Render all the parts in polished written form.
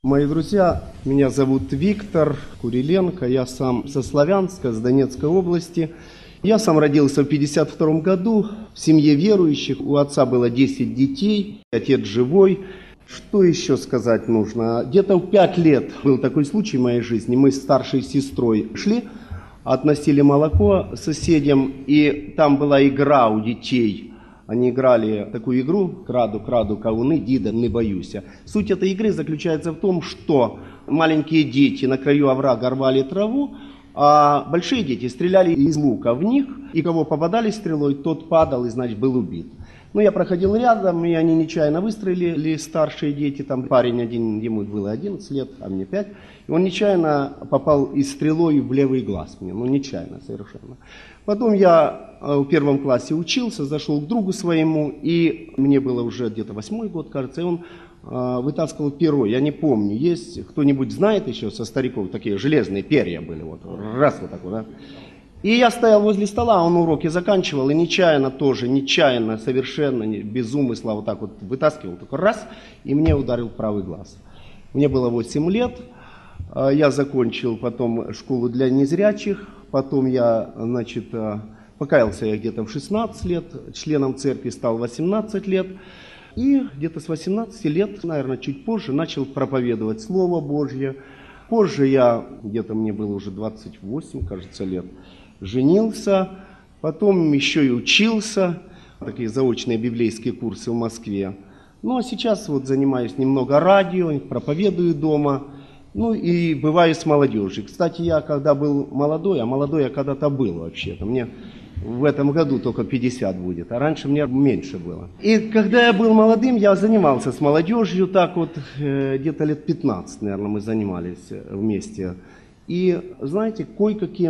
Мои друзья, меня зовут Виктор Куриленко, я сам со Славянска, с Донецкой области. Я сам родился в 1952 году в семье верующих, у отца было 10 детей, отец живой. Что еще сказать нужно? Где-то в 5 лет был такой случай в моей жизни, мы с старшей сестрой шли, относили молоко соседям, и там была игра у детей. Они играли такую игру «Краду, краду, кавуны, дида, не боюсь». Суть этой игры заключается в том, что маленькие дети на краю оврага рвали траву, а большие дети стреляли из лука в них, и кого попадали стрелой, тот падал и, значит, был убит. Ну, я проходил рядом, и они нечаянно выстрелили, старшие дети, там парень один, ему было 11 лет, а мне 5, и он нечаянно попал и стрелой в левый глаз мне, ну, нечаянно совершенно. Потом я в 1 классе учился, зашел к другу своему, и мне было уже где-то 8-й год, кажется, и он вытаскивал перо, я не помню, есть, кто-нибудь знает еще со стариков, такие железные перья были, вот, раз вот так вот, да. И я стоял возле стола, он уроки заканчивал, и нечаянно тоже, нечаянно, совершенно без умысла вот так вот вытаскивал, только раз, и мне ударил правый глаз. Мне было 8 лет, я закончил потом школу для незрячих, потом я, значит, покаялся я где-то в 16 лет, членом церкви стал 18 лет, и где-то с 18 лет, наверное, чуть позже, начал проповедовать Слово Божье. Позже я, где-то мне было уже 28, кажется, лет, женился, потом еще и учился, такие заочные библейские курсы в Москве. Ну, а сейчас вот занимаюсь немного радио, проповедую дома, ну и бываю с молодежью. Кстати, я когда был молодой, а молодой я когда-то был вообще-то, мне в этом году только 50 будет, а раньше мне меньше было. И когда я был молодым, я занимался с молодежью, так вот, где-то лет 15, наверное, мы занимались вместе. И, знаете, кое-какие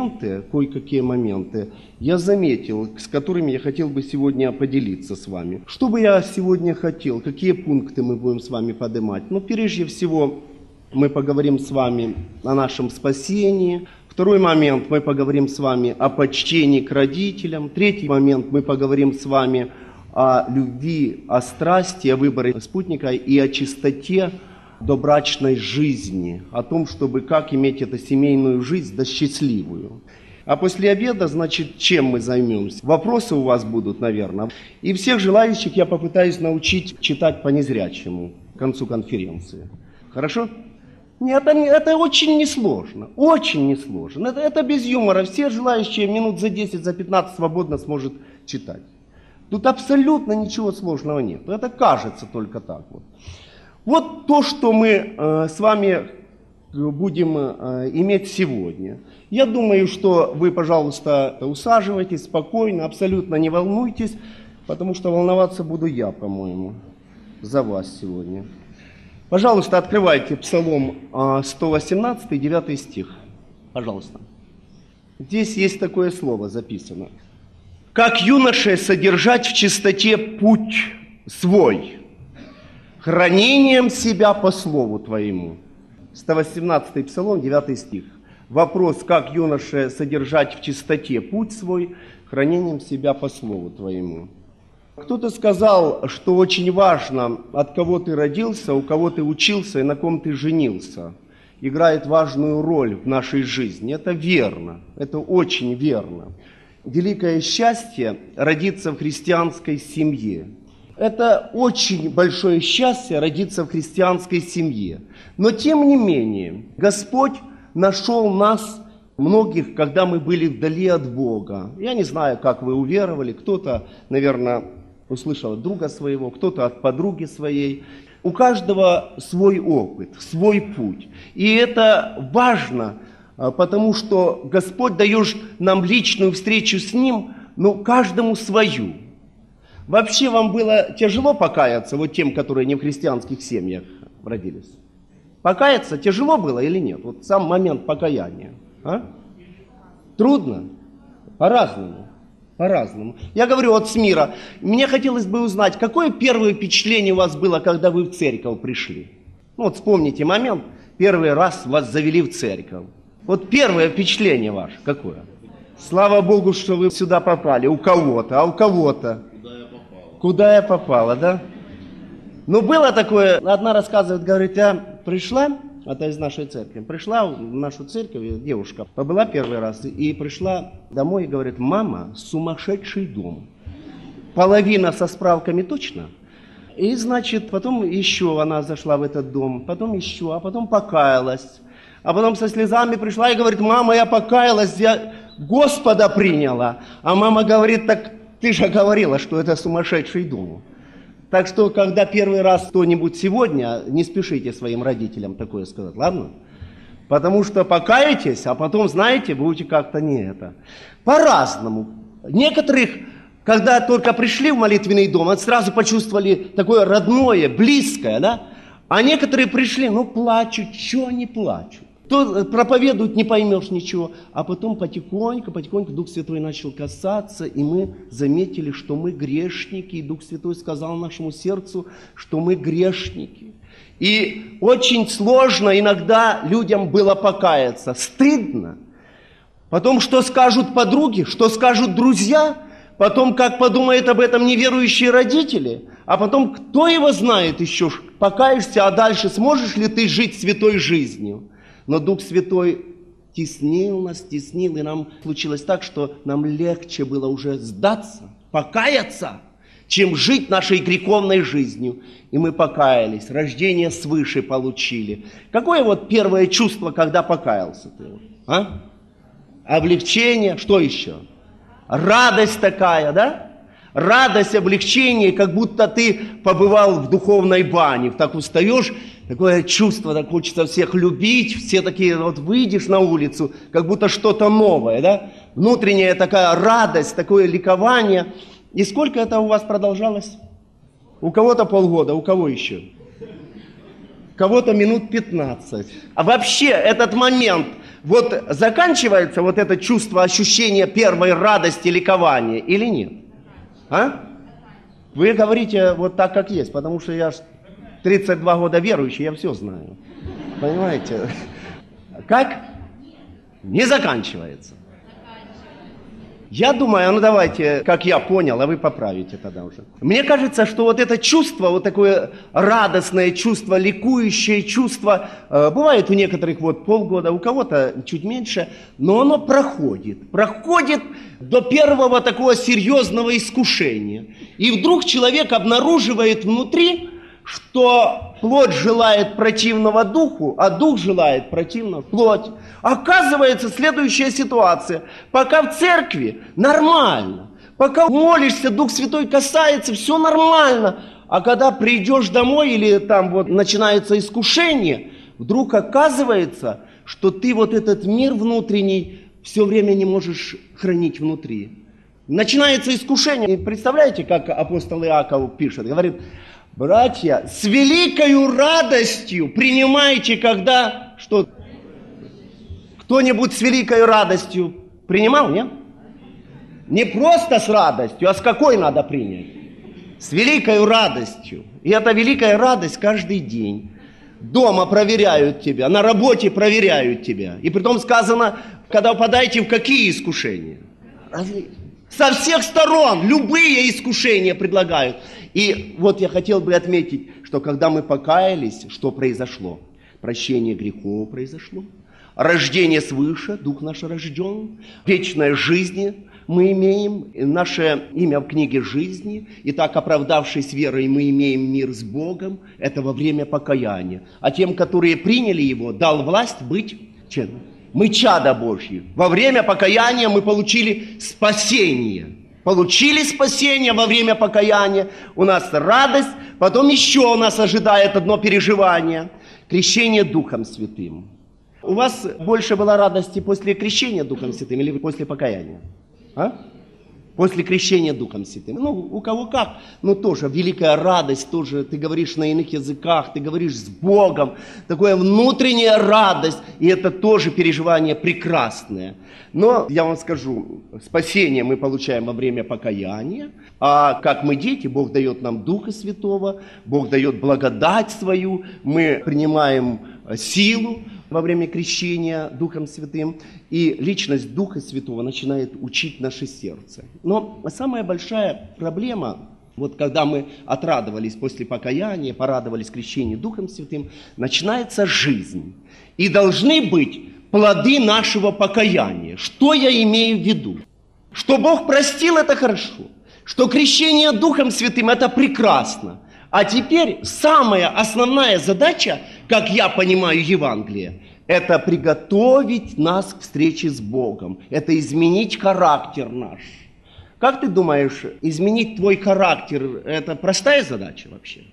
моменты я заметил, с которыми я хотел бы сегодня поделиться с вами. Что бы я сегодня хотел, какие пункты мы будем с вами поднимать? Ну, прежде всего, мы поговорим с вами о нашем спасении. Второй момент, мы поговорим с вами о почтении к родителям. Третий момент, мы поговорим с вами о любви, о страсти, о выборе спутника и о чистоте добрачной жизни, о том, чтобы как иметь эту семейную жизнь, да счастливую. А после обеда, значит, чем мы займемся? Вопросы у вас будут, наверное. И всех желающих я попытаюсь научить читать по незрячему к концу конференции. Хорошо? Нет, это очень несложно, очень несложно. Это без юмора. Все желающие минут за 10, за 15 свободно сможет читать. Тут абсолютно ничего сложного нет. Это кажется только так вот. Вот то, что мы с вами будем иметь сегодня. Я думаю, что вы, пожалуйста, усаживайтесь спокойно, абсолютно не волнуйтесь, потому что волноваться буду я, по-моему, за вас сегодня. Пожалуйста, открывайте Псалом 118, 9 стих. Пожалуйста. Здесь есть такое слово записано. «Как юноше содержать в чистоте путь свой, хранением себя по слову твоему». 118 Псалом, 9 стих. Вопрос, как юноше содержать в чистоте путь свой, хранением себя по слову твоему. Кто-то сказал, что очень важно, от кого ты родился, у кого ты учился и на ком ты женился. Играет важную роль в нашей жизни. Это верно, это очень верно. Великое счастье родиться в христианской семье. Это очень большое счастье родиться в христианской семье. Но тем не менее, Господь нашел нас, многих, когда мы были вдали от Бога. Я не знаю, как вы уверовали, кто-то, наверное, услышал от друга своего, кто-то от подруги своей. У каждого свой опыт, свой путь. И это важно, потому что Господь дает нам личную встречу с Ним, но каждому свою. Вообще вам было тяжело покаяться, вот тем, которые не в христианских семьях родились? Покаяться тяжело было или нет? Вот сам момент покаяния. А? Трудно? По-разному. По-разному. Я говорю вот с мира. Мне хотелось бы узнать, какое первое впечатление у вас было, когда вы в церковь пришли? Ну вот вспомните момент, первый раз вас завели в церковь. Вот первое впечатление ваше какое? Слава Богу, что вы сюда попали. У кого-то, а у кого-то? Куда я попала, да? Ну было такое, одна рассказывает, говорит, пришла, это из нашей церкви, пришла в нашу церковь девушка, побыла первый раз и пришла домой и говорит: мама, сумасшедший дом. Половина со справками точно. И, значит, потом еще она зашла в этот дом, потом еще, а потом покаялась. А потом со слезами пришла и говорит: мама, я покаялась, я Господа приняла. А мама говорит: так ты же говорила, что это сумасшедший дом. Так что, когда первый раз кто-нибудь сегодня, не спешите своим родителям такое сказать, ладно? Потому что покаетесь, а потом, знаете, будете как-то не это. По-разному. Некоторых, когда только пришли в молитвенный дом, сразу почувствовали такое родное, близкое, да? А некоторые пришли, плачут, что они плачут? То проповедуют, не поймешь ничего. А потом потихоньку Дух Святой начал касаться, и мы заметили, что мы грешники. И Дух Святой сказал нашему сердцу, что мы грешники. И очень сложно иногда людям было покаяться. Стыдно. Потом, что скажут подруги, что скажут друзья. Потом, как подумают об этом неверующие родители. А потом, кто его знает еще, покаешься, а дальше сможешь ли ты жить святой жизнью? Но Дух Святой теснил нас, и нам случилось так, что нам легче было уже сдаться, покаяться, чем жить нашей греховной жизнью. И мы покаялись, рождение свыше получили. Какое вот первое чувство, когда покаялся ты? А? Облегчение, что еще? Радость такая, да? Радость, облегчение, как будто ты побывал в духовной бане. Так устаешь, такое чувство, так хочется всех любить, все такие, вот выйдешь на улицу, как будто что-то новое, да? Внутренняя такая радость, такое ликование. И сколько это у вас продолжалось? У кого-то полгода, у кого еще? Кого-то минут 15. А вообще этот момент, вот заканчивается вот это чувство, ощущение первой радости, ликования или нет? А? Вы говорите вот так, как есть, потому что я 32 года верующий, я все знаю. Понимаете? Как? Не заканчивается. Я думаю, давайте, как я понял, а вы поправите тогда уже. Мне кажется, что вот это чувство, вот такое радостное чувство, ликующее чувство, бывает у некоторых вот полгода, у кого-то чуть меньше, но оно проходит. Проходит до первого такого серьезного искушения. И вдруг человек обнаруживает внутри, что плоть желает противного духу, а дух желает противного плоть. Оказывается, следующая ситуация. Пока в церкви нормально, пока молишься, Дух Святой касается, все нормально. А когда придешь домой или там вот начинается искушение, вдруг оказывается, что ты вот этот мир внутренний все время не можешь хранить внутри. Начинается искушение. И представляете, как апостол Иаков пишет? Говорит: братья, с великою радостью принимайте, когда что? Кто-нибудь с великой радостью принимал, нет? Не просто с радостью, а с какой надо принять? С великой радостью. И эта великая радость каждый день. Дома проверяют тебя, на работе проверяют тебя. И притом сказано, когда попадаете в какие искушения? Со всех сторон любые искушения предлагают. И вот я хотел бы отметить, что когда мы покаялись, что произошло? Прощение грехов произошло. Рождение свыше, Дух наш рожден. Вечная жизнь мы имеем, наше имя в книге жизни. И так, оправдавшись верой, мы имеем мир с Богом. Это во время покаяния. А тем, которые приняли Его, дал власть быть чем? Мы чада Божьи. Во время покаяния мы получили спасение. Получили спасение во время покаяния. У нас радость. Потом еще у нас ожидает одно переживание. Крещение Духом Святым. У вас больше было радости после крещения Духом Святым или после покаяния? А? После крещения Духом Святым. У кого как. Тоже великая радость, тоже ты говоришь на иных языках, ты говоришь с Богом. Такая внутренняя радость. И это тоже переживание прекрасное. Но я вам скажу, спасение мы получаем во время покаяния. А как мы дети, Бог дает нам Духа Святого, Бог дает благодать свою, мы принимаем силу во время крещения Духом Святым, и личность Духа Святого начинает учить наше сердце. Но самая большая проблема Вот когда мы отрадовались после покаяния, порадовались крещению Духом Святым, начинается жизнь. И должны быть плоды нашего покаяния. Что я имею в виду? Что Бог простил, это хорошо. Что крещение Духом Святым, это прекрасно. А теперь самая основная задача, как я понимаю Евангелие, это приготовить нас к встрече с Богом. Это изменить характер наш. Как ты думаешь, изменить твой характер, это простая задача вообще?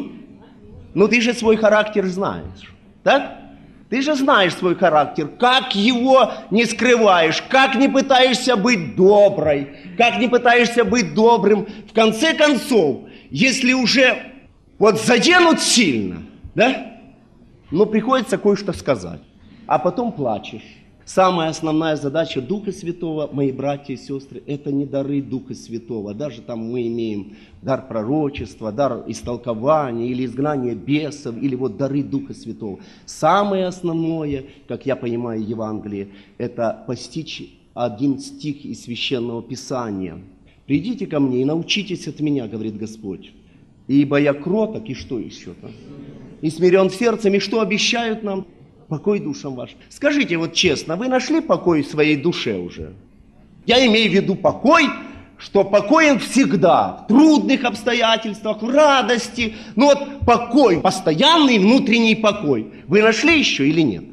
Ну ты же свой характер знаешь, так? Ты же знаешь свой характер, как его не скрываешь, как не пытаешься быть доброй, как не пытаешься быть добрым. В конце концов, если уже вот заденут сильно, да, ну приходится кое-что сказать, а потом плачешь. Самая основная задача Духа Святого, мои братья и сестры, это не дары Духа Святого. Даже там мы имеем дар пророчества, дар истолкования или изгнания бесов, или вот дары Духа Святого. Самое основное, как я понимаю Евангелие, это постичь один стих из Священного Писания. «Придите ко мне и научитесь от меня, говорит Господь, ибо я кроток». И что еще-то? «И смирен сердцем». И что обещают нам? Покой душам вашим. Скажите вот честно, вы нашли покой в своей душе уже? Я имею в виду покой, что покоен всегда, в трудных обстоятельствах, в радости. Ну вот покой, постоянный внутренний покой. Вы нашли еще или нет?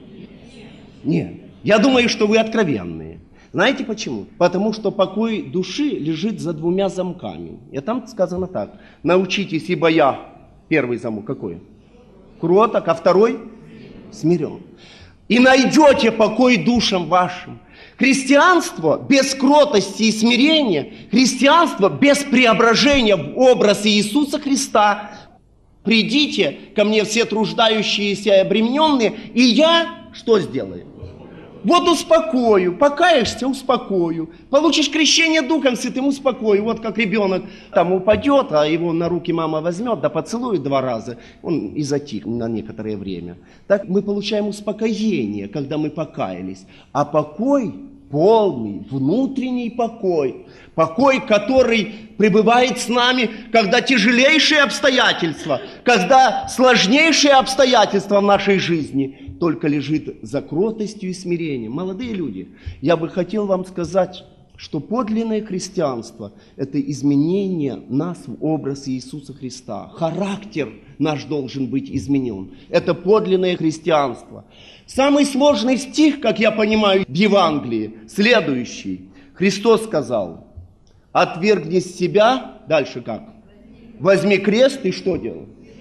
Нет. Я думаю, что вы откровенные. Знаете почему? Потому что покой души лежит за двумя замками. И там сказано так. Научитесь, ибо я. Первый замок какой? Кроток, а второй? Смирен. И найдете покой душам вашим. Христианство без кротости и смирения, христианство без преображения в образ Иисуса Христа. Придите ко мне все труждающиеся и обремененные, и я что сделаю? Вот успокою, покаешься, успокою. Получишь крещение Духом Святым, успокою. Вот как ребенок там упадет, а его на руки мама возьмет, да поцелует 2 раза, он и затих на некоторое время. Так мы получаем успокоение, когда мы покаялись. А покой, полный, внутренний покой, покой, который пребывает с нами, когда тяжелейшие обстоятельства, когда сложнейшие обстоятельства в нашей жизни, только лежит за кротостью и смирением. Молодые люди, я бы хотел вам сказать, что подлинное христианство – это изменение нас в образ Иисуса Христа. Характер наш должен быть изменен. Это подлинное христианство. Самый сложный стих, как я понимаю, в Евангелии, следующий. Христос сказал: «Отвергни себя». Дальше как? «Возьми крест» и что делай?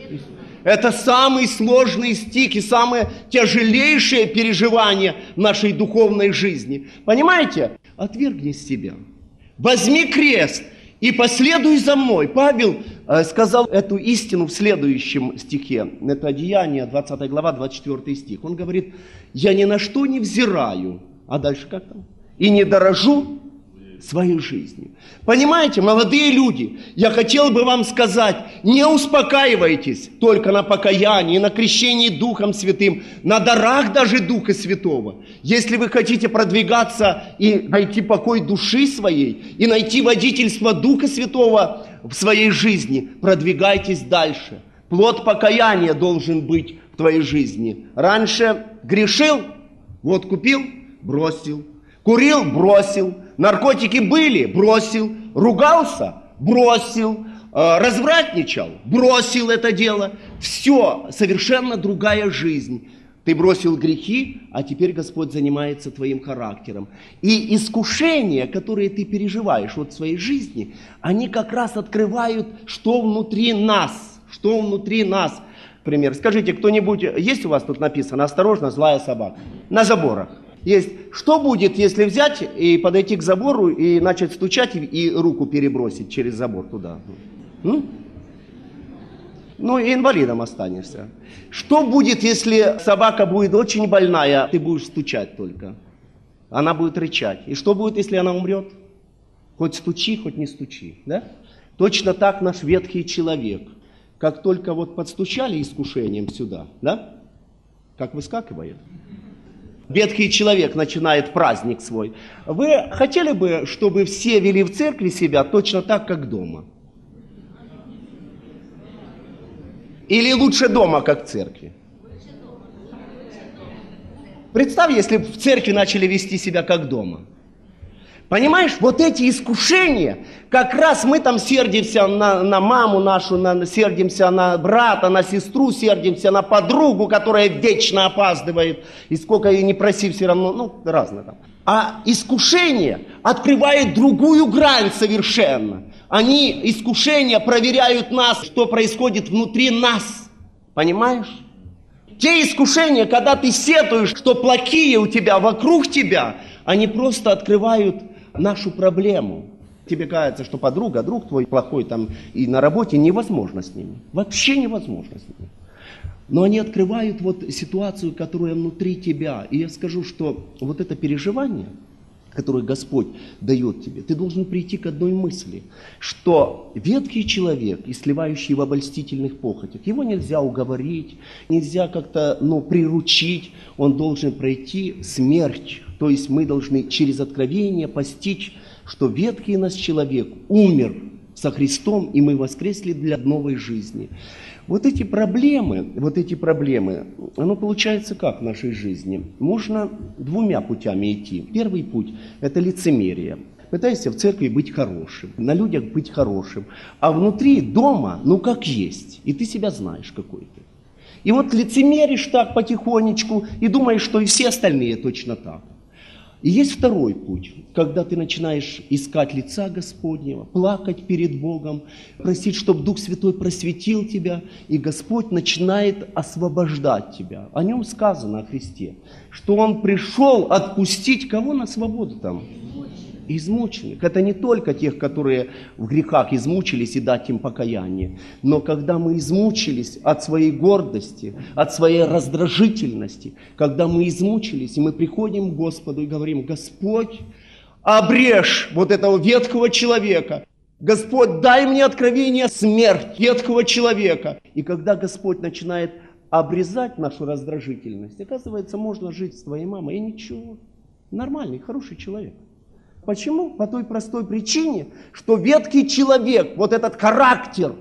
Это самый сложный стих и самое тяжелейшее переживание нашей духовной жизни. Понимаете? Отвергни себя. Возьми крест и последуй за мной. Павел сказал эту истину в следующем стихе. Это Деяния, 20 глава, 24 стих. Он говорит: «Я ни на что не взираю». А дальше как там? «И не дорожу своей жизнью». Понимаете, молодые люди, я хотел бы вам сказать, не успокаивайтесь только на покаянии, на крещении Духом Святым, на дарах даже Духа Святого. Если вы хотите продвигаться и найти покой души своей, и найти водительство Духа Святого в своей жизни, продвигайтесь дальше. Плод покаяния должен быть в твоей жизни. Раньше грешил, водку пил, бросил. Курил, бросил. Наркотики были, бросил. Ругался, бросил. Развратничал, бросил это дело. Все, совершенно другая жизнь. Ты бросил грехи, а теперь Господь занимается твоим характером. И искушения, которые ты переживаешь вот в своей жизни, они как раз открывают, что внутри нас. Что внутри нас. Например, скажите, кто-нибудь, есть у вас тут написано: «Осторожно, злая собака»? На заборах. Есть. Что будет, если взять и подойти к забору и начать стучать и руку перебросить через забор туда? Ну, и инвалидом останешься. Что будет, если собака будет очень больная, ты будешь стучать только? Она будет рычать. И что будет, если она умрет? Хоть стучи, хоть не стучи. Да? Точно так наш ветхий человек. Как только вот подстучали искушением сюда, да? Как выскакивает. Ветхий человек начинает праздник свой. Вы хотели бы, чтобы все вели в церкви себя точно так, как дома? Или лучше дома, как в церкви? Представь, если бы в церкви начали вести себя как дома. Понимаешь, вот эти искушения, как раз мы там сердимся на маму нашу, сердимся на брата, на сестру, сердимся на подругу, которая вечно опаздывает, и сколько ей не проси, все равно, разное там. А искушение открывает другую грань совершенно. Искушения проверяют нас, что происходит внутри нас. Понимаешь? Те искушения, когда ты сетуешь, что плохие у тебя вокруг тебя, они просто открывают нашу проблему. Тебе кажется, что подруга, друг твой плохой там и на работе, невозможно с ними. Вообще невозможно с ними. Но они открывают вот ситуацию, которая внутри тебя. И я скажу, что вот это переживание, которое Господь дает тебе, ты должен прийти к одной мысли, что ветхий человек, и сливающий в обольстительных похотях, его нельзя уговорить, нельзя как-то приручить, он должен пройти смерть. То есть мы должны через откровение постичь, что ветхий наш человек умер со Христом, и мы воскресли для новой жизни. Вот эти проблемы, оно получается как в нашей жизни? Можно двумя путями идти. Первый путь – это лицемерие. Пытайся в церкви быть хорошим, на людях быть хорошим, а внутри дома, как есть, и ты себя знаешь какой ты. И вот лицемеришь так потихонечку и думаешь, что и все остальные точно так. И есть второй путь, когда ты начинаешь искать лица Господнего, плакать перед Богом, просить, чтобы Дух Святой просветил тебя, и Господь начинает освобождать тебя. О нем сказано, о Христе, что Он пришел отпустить кого на свободу там? Измученных. Это не только тех, которые в грехах измучились, и дать им покаяние. Но когда мы измучились от своей гордости, от своей раздражительности, когда мы измучились, и мы приходим к Господу и говорим: Господь, обрежь вот этого ветхого человека. Господь, дай мне откровение смерть ветхого человека. И когда Господь начинает обрезать нашу раздражительность, оказывается, можно жить с твоей мамой, и ничего. Нормальный, хороший человек. Почему? По той простой причине, что ветхий человек, вот этот характер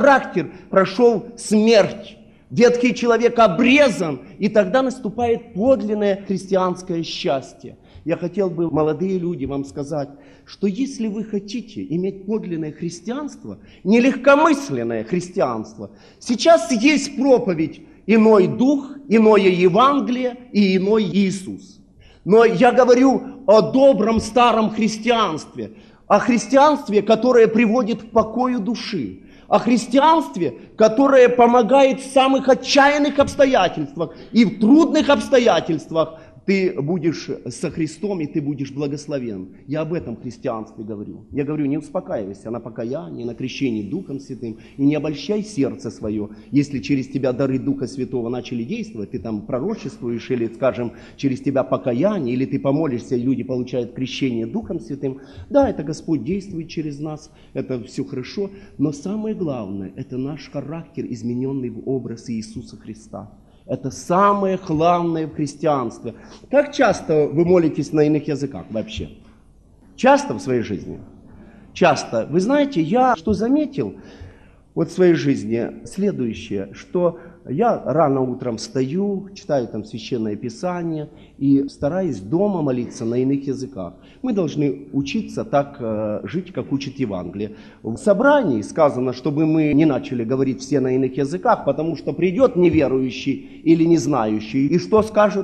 прошел смерть. Ветхий человек обрезан, и тогда наступает подлинное христианское счастье. Я хотел бы, молодые люди, вам сказать, что если вы хотите иметь подлинное христианство, не легкомысленное христианство, сейчас есть проповедь «Иной дух», «Иное Евангелие» и «Иной Иисус». Но я говорю о добром старом христианстве, о христианстве, которое приводит к покою души, о христианстве, которое помогает в самых отчаянных обстоятельствах и в трудных обстоятельствах. Ты будешь со Христом, и ты будешь благословен. Я об этом христианстве говорю. Я говорю, не успокаивайся на покаянии, на крещении Духом Святым, и не обольщай сердце свое, если через тебя дары Духа Святого начали действовать, ты там пророчествуешь, или, скажем, через тебя покаяние, или ты помолишься, и люди получают крещение Духом Святым. Да, это Господь действует через нас, это все хорошо, но самое главное, это наш характер, измененный в образ Иисуса Христа. Это самое главное в христианстве. Как часто вы молитесь на иных языках вообще? Часто в своей жизни? Часто. Вы знаете, я что заметил вот в своей жизни? Следующее, что я рано утром встаю, читаю там Священное Писание и стараюсь дома молиться на иных языках. Мы должны учиться так жить, как учит Евангелие. В собрании сказано, чтобы мы не начали говорить все на иных языках, потому что придет неверующий или не знающий, и что скажет?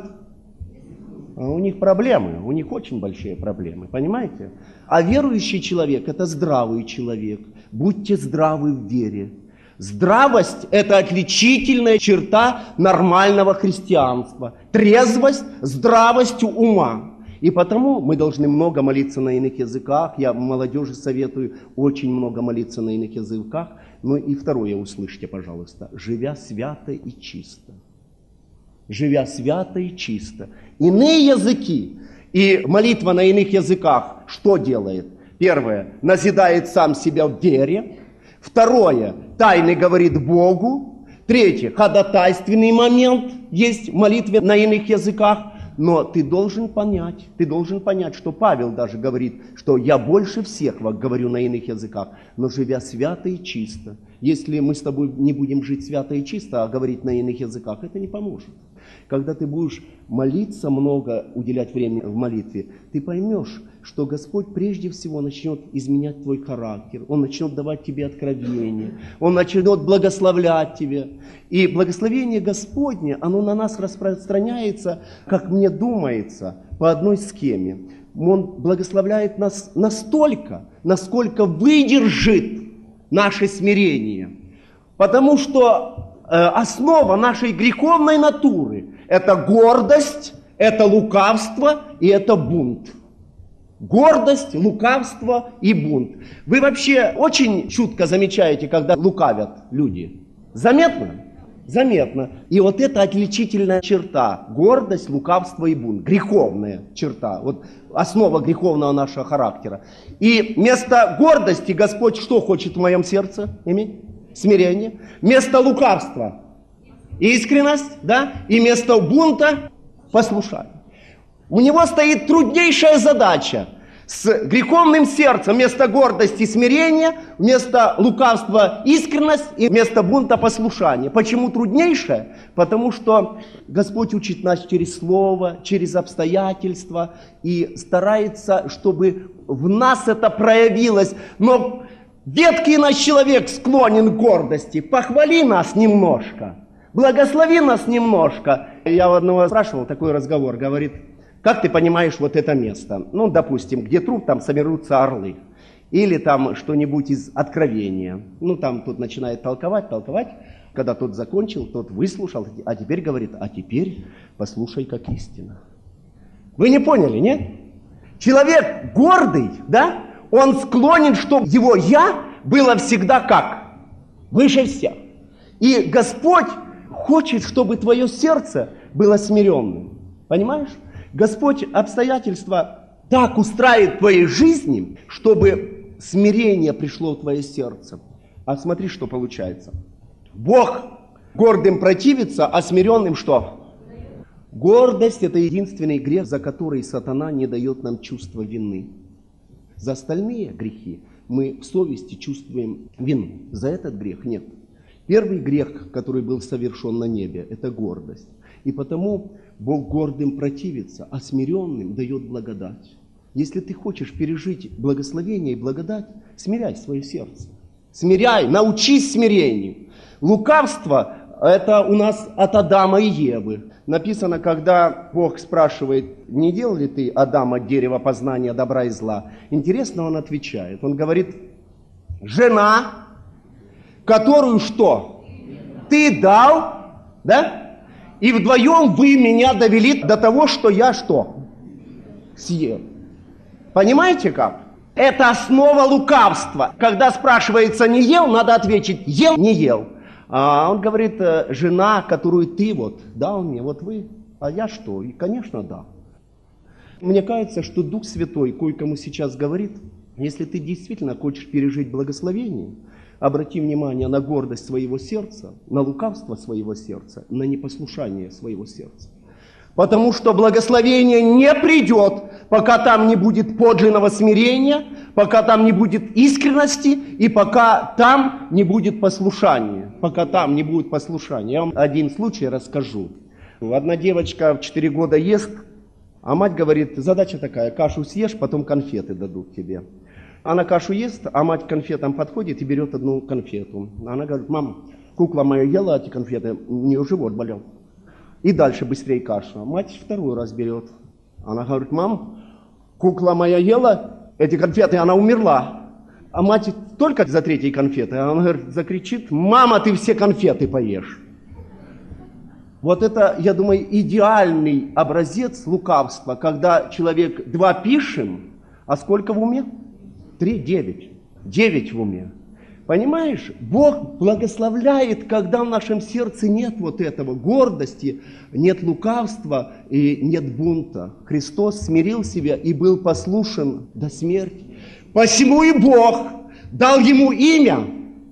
А у них проблемы, у них очень большие проблемы, понимаете? А верующий человек – это здравый человек. Будьте здравы в вере. Здравость – это отличительная черта нормального христианства. Трезвость, здравость ума. И потому мы должны много молиться на иных языках. Я молодежи советую очень много молиться на иных языках. Ну и второе услышьте, пожалуйста. Живя свято и чисто. Живя свято и чисто. Иные языки и молитва на иных языках что делает? Первое, назидает сам себя в вере. Второе, тайны говорит Богу. Третье, ходатайственный момент есть в молитве на иных языках. Но ты должен понять, что Павел даже говорит, что я больше всех говорю на иных языках, но живя свято и чисто. Если мы с тобой не будем жить свято и чисто, а говорить на иных языках, это не поможет. Когда ты будешь молиться много, уделять время в молитве, ты поймешь, что Господь прежде всего начнет изменять твой характер, Он начнет давать тебе откровение, Он начнет благословлять тебя. И благословение Господне, оно на нас распространяется, как мне думается, по одной схеме. Он благословляет нас настолько, насколько выдержит наше смирение. Потому что основа нашей греховной натуры – это гордость, это лукавство и это бунт. Гордость, лукавство и бунт. Вы вообще очень чутко замечаете, когда лукавят люди? Заметно? Заметно. И вот это отличительная черта. Гордость, лукавство и бунт. Греховная черта. Вот основа греховного нашего характера. И вместо гордости Господь что хочет в моем сердце иметь? Смирение. Вместо лукавства искренность, да? И вместо бунта послушание. У него стоит труднейшая задача с греховным сердцем вместо гордости смирения, вместо лукавства искренность и вместо бунта послушание. Почему труднейшая? Потому что Господь учит нас через слово, через обстоятельства и старается, чтобы в нас это проявилось. Но ветхий наш человек склонен к гордости. Похвали нас немножко, благослови нас немножко. Я у одного спрашивал такой разговор, говорит: как ты понимаешь вот это место? Ну, допустим, где труп, там соберутся орлы. Или там что-нибудь из Откровения. Ну, там тут начинает толковать. Когда тот закончил, тот выслушал, а теперь говорит: а теперь послушай, как истина. Вы не поняли, нет? Человек гордый, да? Он склонен, чтобы его «я» было всегда как? Выше всех. И Господь хочет, чтобы твое сердце было смиренным. Понимаешь? Господь обстоятельства так устраивает в твоей жизни, чтобы смирение пришло в твое сердце. А смотри, что получается. Бог гордым противится, а смиренным что? Гордость – это единственный грех, за который сатана не дает нам чувства вины. За остальные грехи мы в совести чувствуем вину. За этот грех нет. Первый грех, который был совершен на небе – это гордость. И потому Бог гордым противится, а смиренным дает благодать. Если ты хочешь пережить благословение и благодать, смиряй свое сердце. Смиряй, научись смирению. Лукавство – это у нас от Адама и Евы. Написано, когда Бог спрашивает: не ел ли ты, Адам, от дерева познания добра и зла? Интересно, он отвечает. Он говорит: жена, которую что? Ты дал, да? И вдвоем вы меня довели до того, что я что? Съел. Понимаете как? Это основа лукавства. Когда спрашивается: не ел, надо ответить: ел, не ел. А он говорит: жена, которую ты вот дал мне, вот вы, а я что? И, конечно, да. Мне кажется, что Дух Святой кое-кому сейчас говорит: если ты действительно хочешь пережить благословение, обрати внимание на гордость своего сердца, на лукавство своего сердца, на непослушание своего сердца. Потому что благословение не придет, пока там не будет подлинного смирения, пока там не будет искренности и пока там не будет послушания. Пока там не будет послушания. Я вам один случай расскажу. Одна девочка в 4 года ест, а мать говорит: задача такая, кашу съешь, потом конфеты дадут тебе. Она кашу ест, а мать к конфетам подходит и берет одну конфету. Она говорит: мам, кукла моя ела эти конфеты, у нее живот болел. И дальше быстрее каша. Мать второй раз берет. Она говорит: мам, кукла моя ела эти конфеты, она умерла. А мать только за 3-й конфеты. Она говорит, закричит: мама, ты все конфеты поешь. Вот это, я думаю, идеальный образец лукавства, когда человек 2 пишем, а сколько в уме? 3, 9. 9 в уме. Понимаешь, Бог благословляет, когда в нашем сердце нет вот этого гордости, нет лукавства и нет бунта. Христос смирил себя и был послушен до смерти. Посему и Бог дал ему имя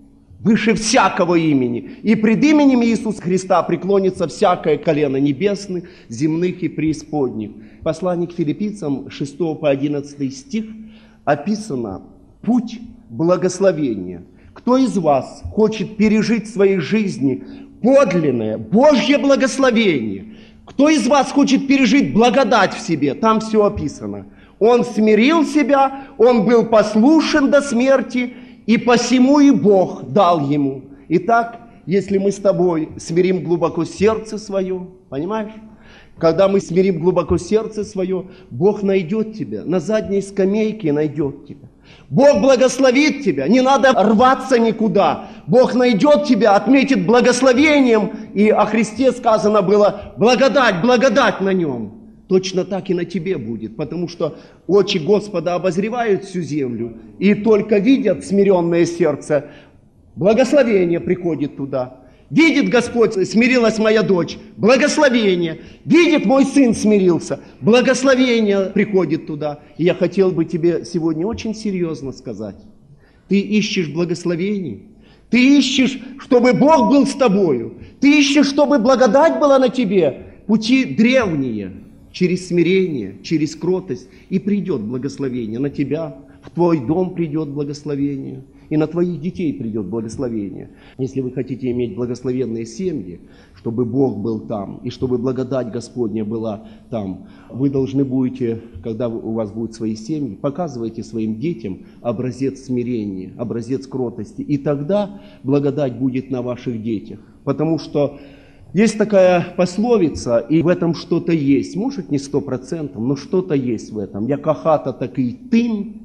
выше всякого имени. И пред именем Иисуса Христа преклонится всякое колено небесных, земных и преисподних. Послание к Филиппийцам 6 по 11 стих описано путь благословения. Кто из вас хочет пережить в своей жизни подлинное Божье благословение? Кто из вас хочет пережить благодать в себе? Там все описано. Он смирил себя, он был послушен до смерти, и посему и Бог дал ему. Итак, если мы с тобой смирим глубоко сердце свое, понимаешь? Когда мы смирим глубоко сердце свое, Бог найдет тебя, на задней скамейке найдет тебя. Бог благословит тебя, не надо рваться никуда. Бог найдет тебя, отметит благословением, и о Христе сказано было благодать, благодать на нем. Точно так и на тебе будет, потому что очи Господа обозревают всю землю, и только видят смиренное сердце, благословение приходит туда. Видит Господь, смирилась моя дочь, благословение. Видит, мой сын смирился, благословение приходит туда. И я хотел бы тебе сегодня очень серьезно сказать. Ты ищешь благословений, ты ищешь, чтобы Бог был с тобою, ты ищешь, чтобы благодать была на тебе. Пути древние, через смирение, через кротость, и придет благословение на тебя, в твой дом придет благословение. И на твоих детей придет благословение. Если вы хотите иметь благословенные семьи, чтобы Бог был там, и чтобы благодать Господня была там, вы должны будете, когда у вас будут свои семьи, показывайте своим детям образец смирения, образец кротости. И тогда благодать будет на ваших детях. Потому что есть такая пословица, и в этом что-то есть. Может, не 100%, но что-то есть в этом. Яка хата, такий тин.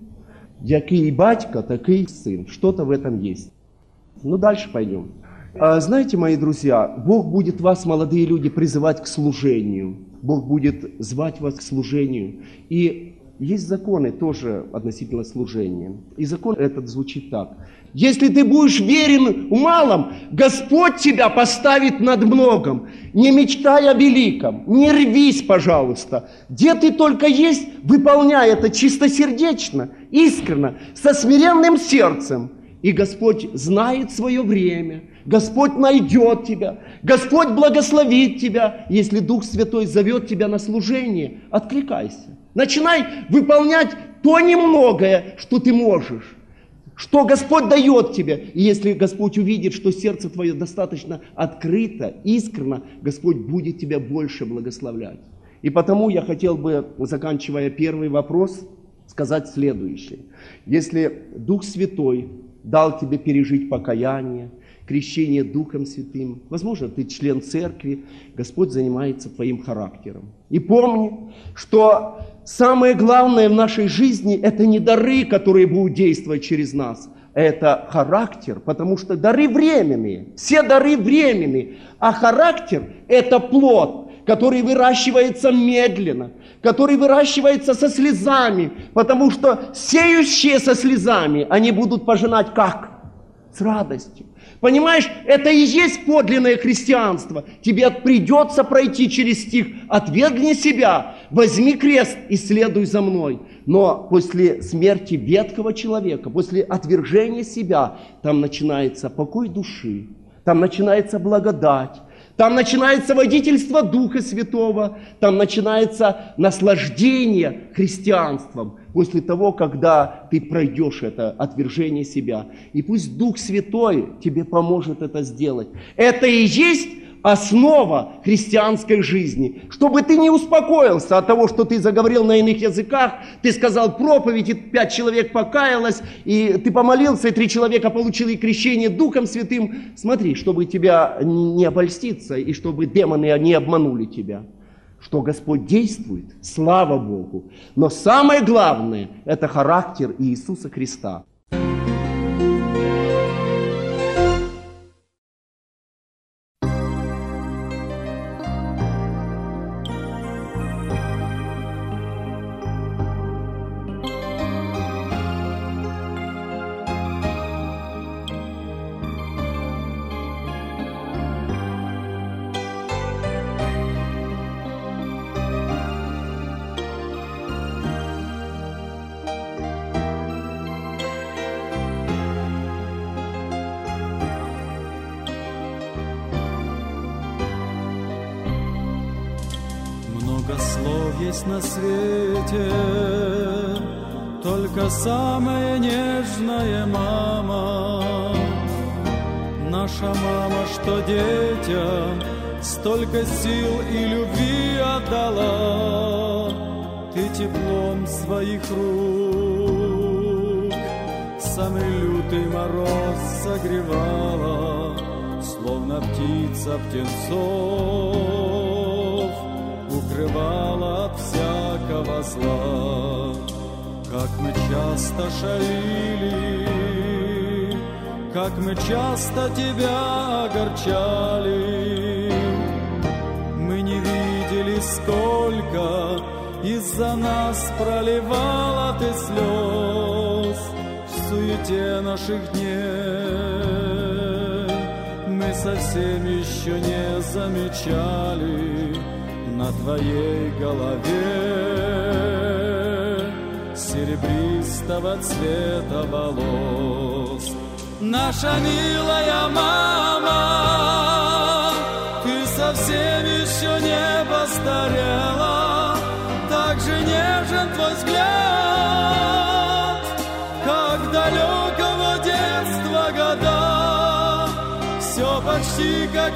Який батько, такий сын. Что-то в этом есть. Ну, дальше пойдем. Знаете, мои друзья, Бог будет вас, молодые люди, призывать к служению. Бог будет звать вас к служению. И есть законы тоже относительно служения. И закон этот звучит так. Если ты будешь верен в малом, Господь тебя поставит над многом. Не мечтай о великом, не рвись, пожалуйста. Где ты только есть, выполняй это чистосердечно, искренно, со смиренным сердцем. И Господь знает свое время, Господь найдет тебя, Господь благословит тебя. Если Дух Святой зовет тебя на служение, откликайся. Начинай выполнять то немногое, что ты можешь. Что Господь дает тебе. И если Господь увидит, что сердце твое достаточно открыто, искренно, Господь будет тебя больше благословлять. И потому я хотел бы, заканчивая первый вопрос, сказать следующее. Если Дух Святой дал тебе пережить покаяние, крещение Духом Святым, возможно, ты член церкви, Господь занимается твоим характером. И помни, что самое главное в нашей жизни – это не дары, которые будут действовать через нас, это характер, потому что дары временные, все дары временные, а характер – это плод, который выращивается медленно, который выращивается со слезами, потому что сеющие со слезами, они будут пожинать как? С радостью. Понимаешь, это и есть подлинное христианство. Тебе придется пройти через стих «Отвергни себя, возьми крест и следуй за мной». Но после смерти ветхого человека, после отвержения себя, там начинается покой души, там начинается благодать, там начинается водительство Духа Святого, там начинается наслаждение христианством после того, когда ты пройдешь это отвержение себя. И пусть Дух Святой тебе поможет это сделать. Это и есть основа христианской жизни. Чтобы ты не успокоился от того, что ты заговорил на иных языках, ты сказал проповедь, и 5 человек покаялось, и ты помолился, и 3 человека получили крещение Духом Святым. Смотри, чтобы тебя не обольститься, и чтобы демоны не обманули тебя. Что Господь действует, слава Богу. Но самое главное, это характер Иисуса Христа. Много слов есть на свете, только самая нежная мама. Наша мама, что детям столько сил и любви отдала. Ты теплом своих рук самый лютый мороз согревала, словно птица птенцов укрывала от всякого зла. Как мы часто шалили, как мы часто тебя огорчали. Мы не видели, сколько из-за нас проливала ты слез в суете наших дней. Мы совсем еще не замечали на твоей голове серебристого цвета волос. Наша милая мама, ты совсем еще не постарела, так же нежен твой взгляд, как далекого детства года, все почти как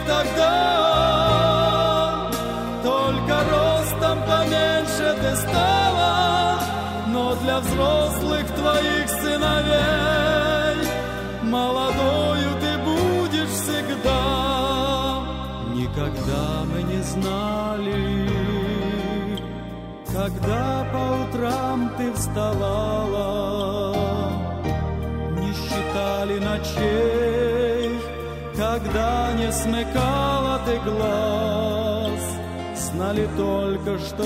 тогда, только ростом поменьше ты стала, но для взрослых твоих сыновей молодою ты будешь всегда. Никогда мы не знали, когда по утрам ты вставала, не считали ночей, когда не смыкала ты глаз, знали только, что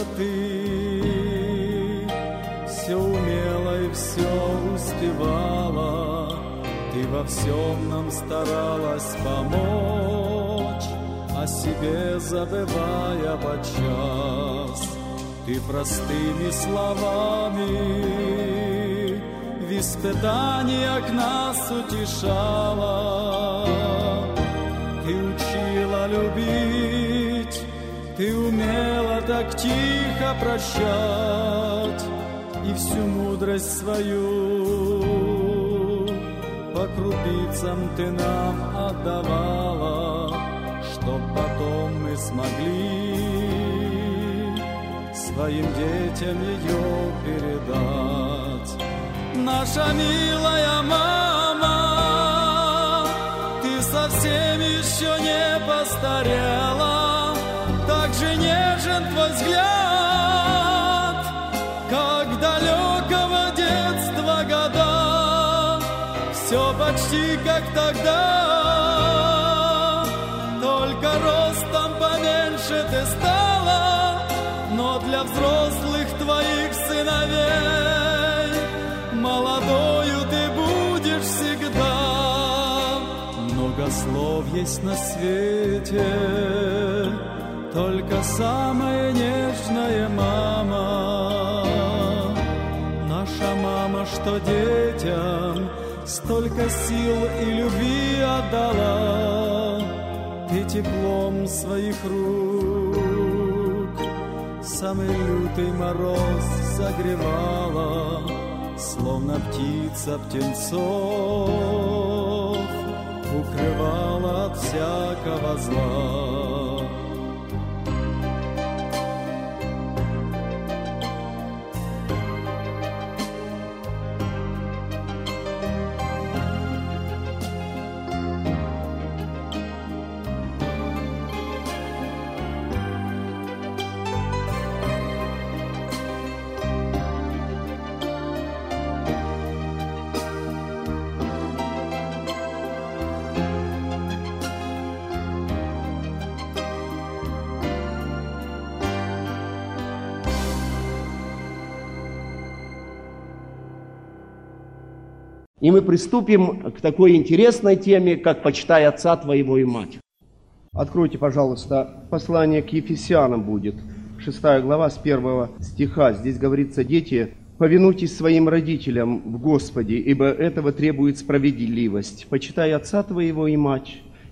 ты все умела и все успевала, ты во всем нам старалась помочь, о себе забывая подчас. Ты простыми словами в испытаниях нас утешала, ты учила любить, ты умела так тихо прощать, и всю мудрость свою по крупицам ты нам отдавала, чтоб потом мы смогли своим детям ее передать. Наша милая мама, ты совсем еще не постарела, так же нежен твой взгляд, как далекого детства года, все почти как тогда, только ростом поменьше ты стала, но для взрослых твоих сыновей молодою ты будешь всегда. Много слов есть на свете, только самая нежная мама. Наша мама, что детям столько сил и любви отдала, ты теплом своих рук самый лютый мороз согревала, словно птица птенцов укрывала от всякого зла. И мы приступим к такой интересной теме, как «Почитай отца твоего и мать». Откройте, пожалуйста, послание к Ефесянам будет, 6 глава, с 1 стиха. Здесь говорится: «Дети, повинуйтесь своим родителям в Господе, ибо этого требует справедливость. Почитай отца твоего и мать».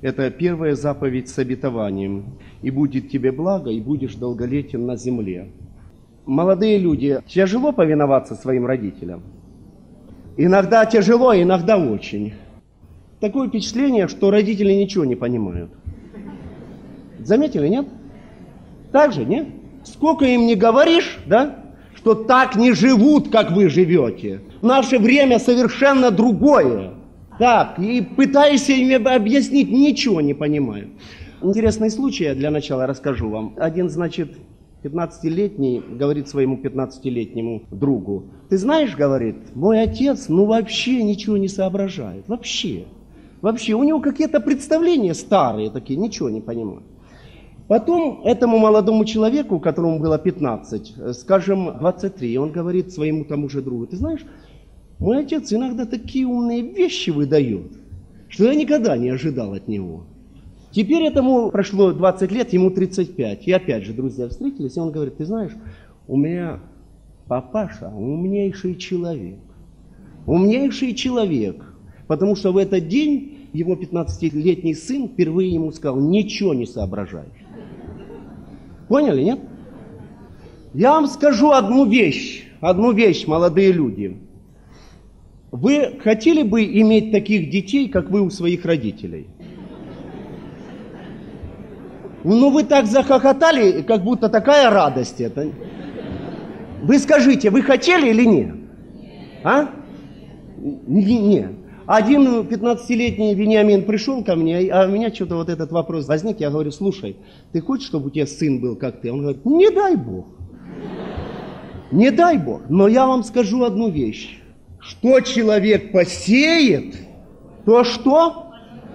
Это первая заповедь с обетованием. «И будет тебе благо, и будешь долголетен на земле». Молодые люди, тяжело повиноваться своим родителям? Иногда тяжело, иногда очень. Такое впечатление, что родители ничего не понимают. Заметили, нет? Так же, нет? Сколько им не говоришь, да, что так не живут, как вы живете. В наше время совершенно другое. Так, и пытаешься им объяснить, ничего не понимают. Интересный случай я для начала расскажу вам. Один, значит, 15-летний говорит своему 15-летнему другу: ты знаешь, говорит, мой отец, вообще ничего не соображает. Вообще. У него какие-то представления старые такие, ничего не понимает. Потом этому молодому человеку, которому было 15, скажем, 23, он говорит своему тому же другу: ты знаешь, мой отец иногда такие умные вещи выдает, что я никогда не ожидал от него. Теперь этому прошло 20 лет, ему 35. И опять же, друзья встретились, и он говорит: ты знаешь, у меня папаша умнейший человек. Умнейший человек. Потому что в этот день его 15-летний сын впервые ему сказал: ничего не соображаешь. Поняли, нет? Я вам скажу одну вещь, молодые люди. Вы хотели бы иметь таких детей, как вы у своих родителей? Вы так захохотали, как будто такая радость это. Вы скажите, вы хотели или нет? А? Нет. Один 15-летний Вениамин пришел ко мне, а у меня что-то вот этот вопрос возник. Я говорю: слушай, ты хочешь, чтобы у тебя сын был, как ты? Он говорит: не дай Бог. Не дай Бог. Но я вам скажу одну вещь. Что человек посеет, то что?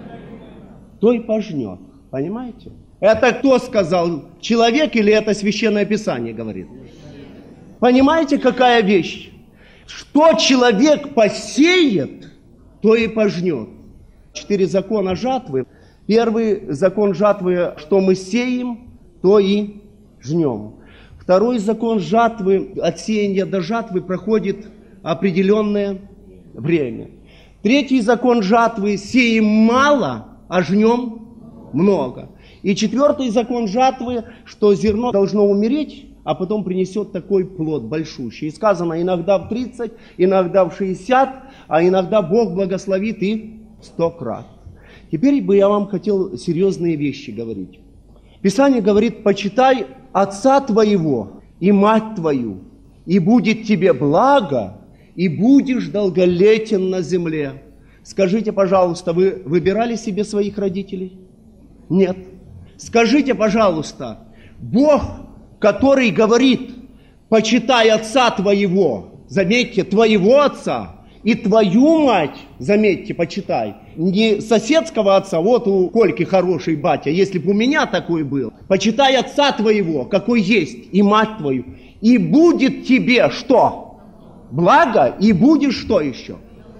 То и пожнет. Понимаете? Это кто сказал? Человек или это Священное Писание говорит? Понимаете, какая вещь? Что человек посеет, то и пожнет. 4 закона жатвы. Первый закон жатвы: что мы сеем, то и жнем. Второй закон жатвы: от сеяния до жатвы проходит определенное время. Третий закон жатвы: сеем мало, а жнем много. И 4 закон жатвы, что зерно должно умереть, а потом принесет такой плод большущий. И сказано, иногда в 30, иногда в 60, а иногда Бог благословит и 100 крат. Теперь бы я вам хотел серьезные вещи говорить. Писание говорит: почитай отца твоего и мать твою, и будет тебе благо, и будешь долголетен на земле. Скажите, пожалуйста, вы выбирали себе своих родителей? Нет. Скажите, пожалуйста, Бог, который говорит: почитай отца твоего, заметьте, твоего отца, и твою мать, заметьте, почитай, не соседского отца, вот у Кольки хороший батя, если бы у меня такой был, почитай отца твоего, какой есть, и мать твою, и будет тебе что? Благо, и будешь что еще?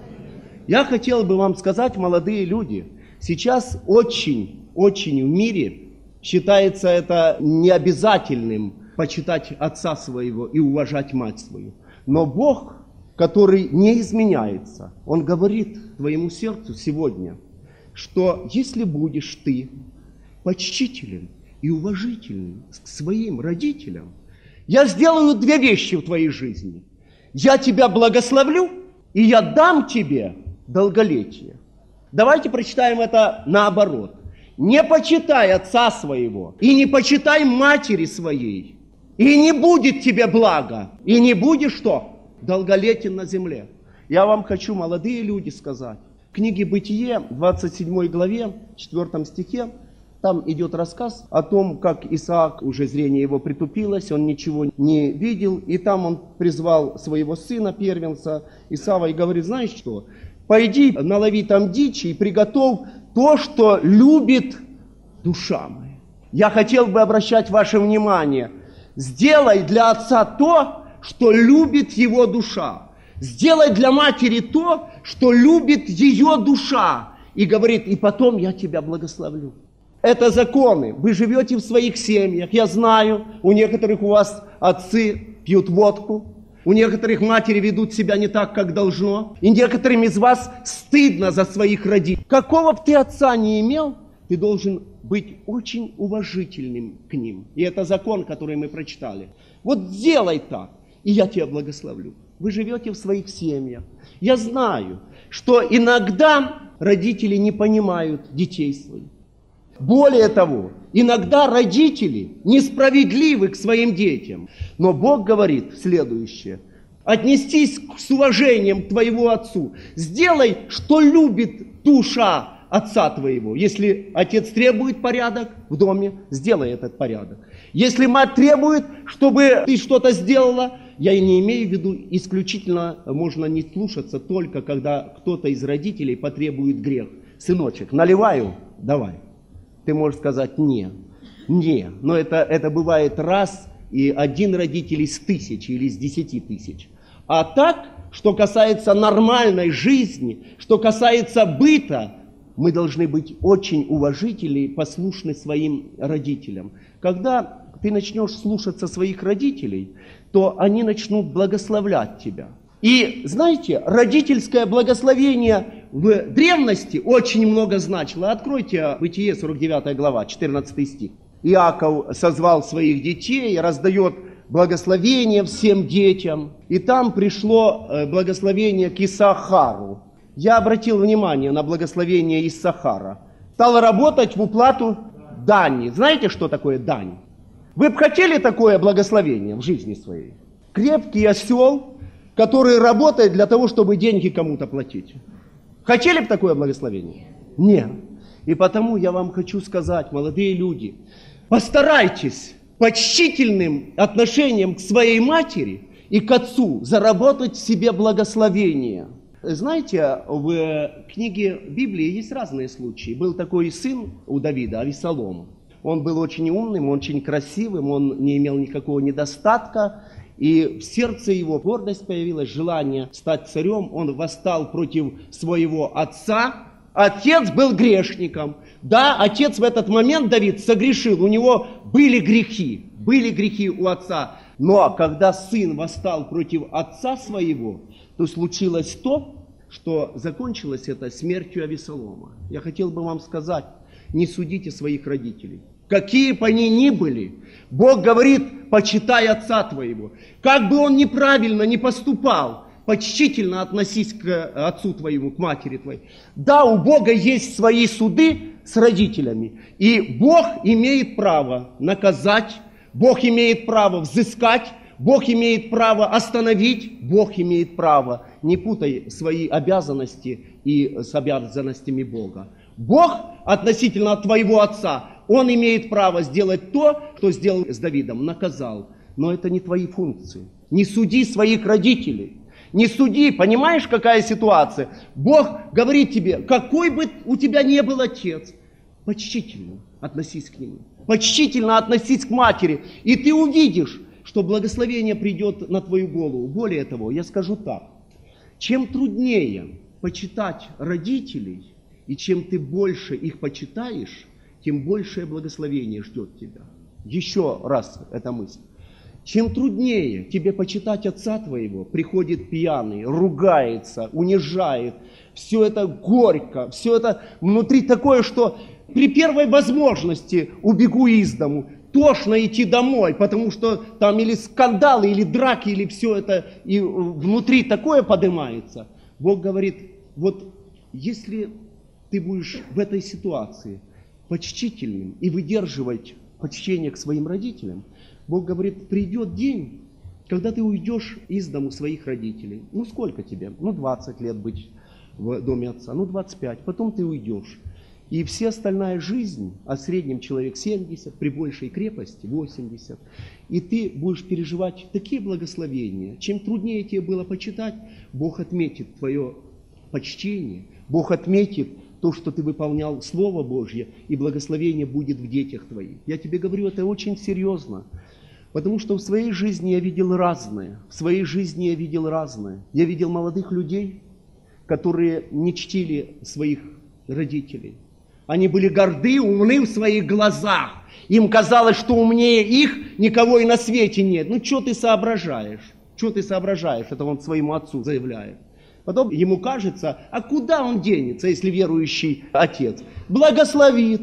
Я хотел бы вам сказать, молодые люди, сейчас очень в мире считается это необязательным почитать отца своего и уважать мать свою. Но Бог, который не изменяется, Он говорит твоему сердцу сегодня, что если будешь ты почтителен и уважителен к своим родителям, я сделаю 2 вещи в твоей жизни. Я тебя благословлю, и я дам тебе долголетие. Давайте прочитаем это наоборот. Не почитай отца своего, и не почитай матери своей, и не будет тебе блага, и не будешь что? Долголетен на земле. Я вам хочу, молодые люди, сказать. В книге «Бытие», 27 главе, 4 стихе, там идет рассказ о том, как Исаак, уже зрение его притупилось, он ничего не видел, и там он призвал своего сына, первенца Исава, и говорит: знаешь что, пойди налови там дичи и приготовь то, что любит душа моя. Я хотел бы обращать ваше внимание, сделай для отца то, что любит его душа. Сделай для матери то, что любит ее душа. И говорит: и потом я тебя благословлю. Это законы. Вы живете в своих семьях. Я знаю, у некоторых у вас отцы пьют водку. У некоторых матери ведут себя не так, как должно. И некоторым из вас стыдно за своих родителей. Какого бы ты отца не имел, ты должен быть очень уважительным к ним. И это закон, который мы прочитали. Вот сделай так, и я тебя благословлю. Вы живете в своих семьях. Я знаю, что иногда родители не понимают детей своих. Более того, иногда родители несправедливы к своим детям. Но Бог говорит следующее. Отнестись с уважением к твоему отцу. Сделай, что любит душа отца твоего. Если отец требует порядок в доме, сделай этот порядок. Если мать требует, чтобы ты что-то сделала, я и не имею в виду исключительно, можно не слушаться только, когда кто-то из родителей потребует грех. Сыночек, наливаю, давай. Ты можешь сказать не. Но это бывает раз и один родитель из 1000 или из 10 тысяч. А так, что касается нормальной жизни, что касается быта, мы должны быть очень уважительны и послушны своим родителям. Когда ты начнешь слушаться своих родителей, то они начнут благословлять тебя. И знаете, родительское благословение в древности очень много значило. Откройте Бытие, 49 глава, 14 стих. Иаков созвал своих детей, раздает благословение всем детям. И там пришло благословение к Исахару. Я обратил внимание на благословение Исахара. Стал работать в уплату дани. Знаете, что такое дань? Вы бы хотели такое благословение в жизни своей? Крепкий осел, который работает для того, чтобы деньги кому-то платить. Хотели бы такое благословение? Нет. И потому я вам хочу сказать, молодые люди, постарайтесь почтительным отношением к своей матери и к отцу заработать себе благословение. Знаете, в книге Библии есть разные случаи. Был такой сын у Давида, Авессалом. Он был очень умным, очень красивым, он не имел никакого недостатка. И в сердце его гордость появилась, желание стать царем. Он восстал против своего отца. Отец был грешником. Да, отец в этот момент, Давид, согрешил. У него были грехи у отца. Но когда сын восстал против отца своего, то случилось то, что закончилось это смертью Авессалома. Я хотел бы вам сказать, не судите своих родителей. Какие бы они ни были, Бог говорит, почитай отца твоего. Как бы он неправильно не поступал, почтительно относись к отцу твоему, к матери твоей. Да, у Бога есть свои суды с родителями, и Бог имеет право наказать, Бог имеет право взыскать, Бог имеет право остановить, Бог имеет право. Не путай свои обязанности и с обязанностями Бога. Бог относительно твоего отца, Он имеет право сделать то, что сделал с Давидом, наказал. Но это не твои функции. Не суди своих родителей. Не суди, понимаешь, какая ситуация? Бог говорит тебе, какой бы у тебя ни был отец, почтительно относись к нему. Почтительно относись к матери. И ты увидишь, что благословение придет на твою голову. Более того, я скажу так. Чем труднее почитать родителей, и чем ты больше их почитаешь, тем большее благословение ждет тебя. Еще раз эта мысль. Чем труднее тебе почитать отца твоего, приходит пьяный, ругается, унижает, все это горько, все это внутри такое, что при первой возможности убегу из дому, тошно идти домой, потому что там или скандалы, или драки, или все это, и внутри такое поднимается. Бог говорит, вот если ты будешь в этой ситуации почтительным и выдерживать почтение к своим родителям, Бог говорит, придет день, когда ты уйдешь из дому своих родителей. Ну сколько тебе? 20 лет быть в доме отца, 25, потом ты уйдешь. И вся остальная жизнь, а в среднем человек 70, при большей крепости 80, и ты будешь переживать такие благословения. Чем труднее тебе было почитать, Бог отметит твое почтение, Бог отметит то, что ты выполнял Слово Божье, и благословение будет в детях твоих. Я тебе говорю, это очень серьезно, потому что в своей жизни я видел разное. Я видел молодых людей, которые не чтили своих родителей. Они были горды, умны в своих глазах. Им казалось, что умнее их никого и на свете нет. Ну, что ты соображаешь? Это он своему отцу заявляет. Потом ему кажется, а куда он денется, если верующий отец? Благословит.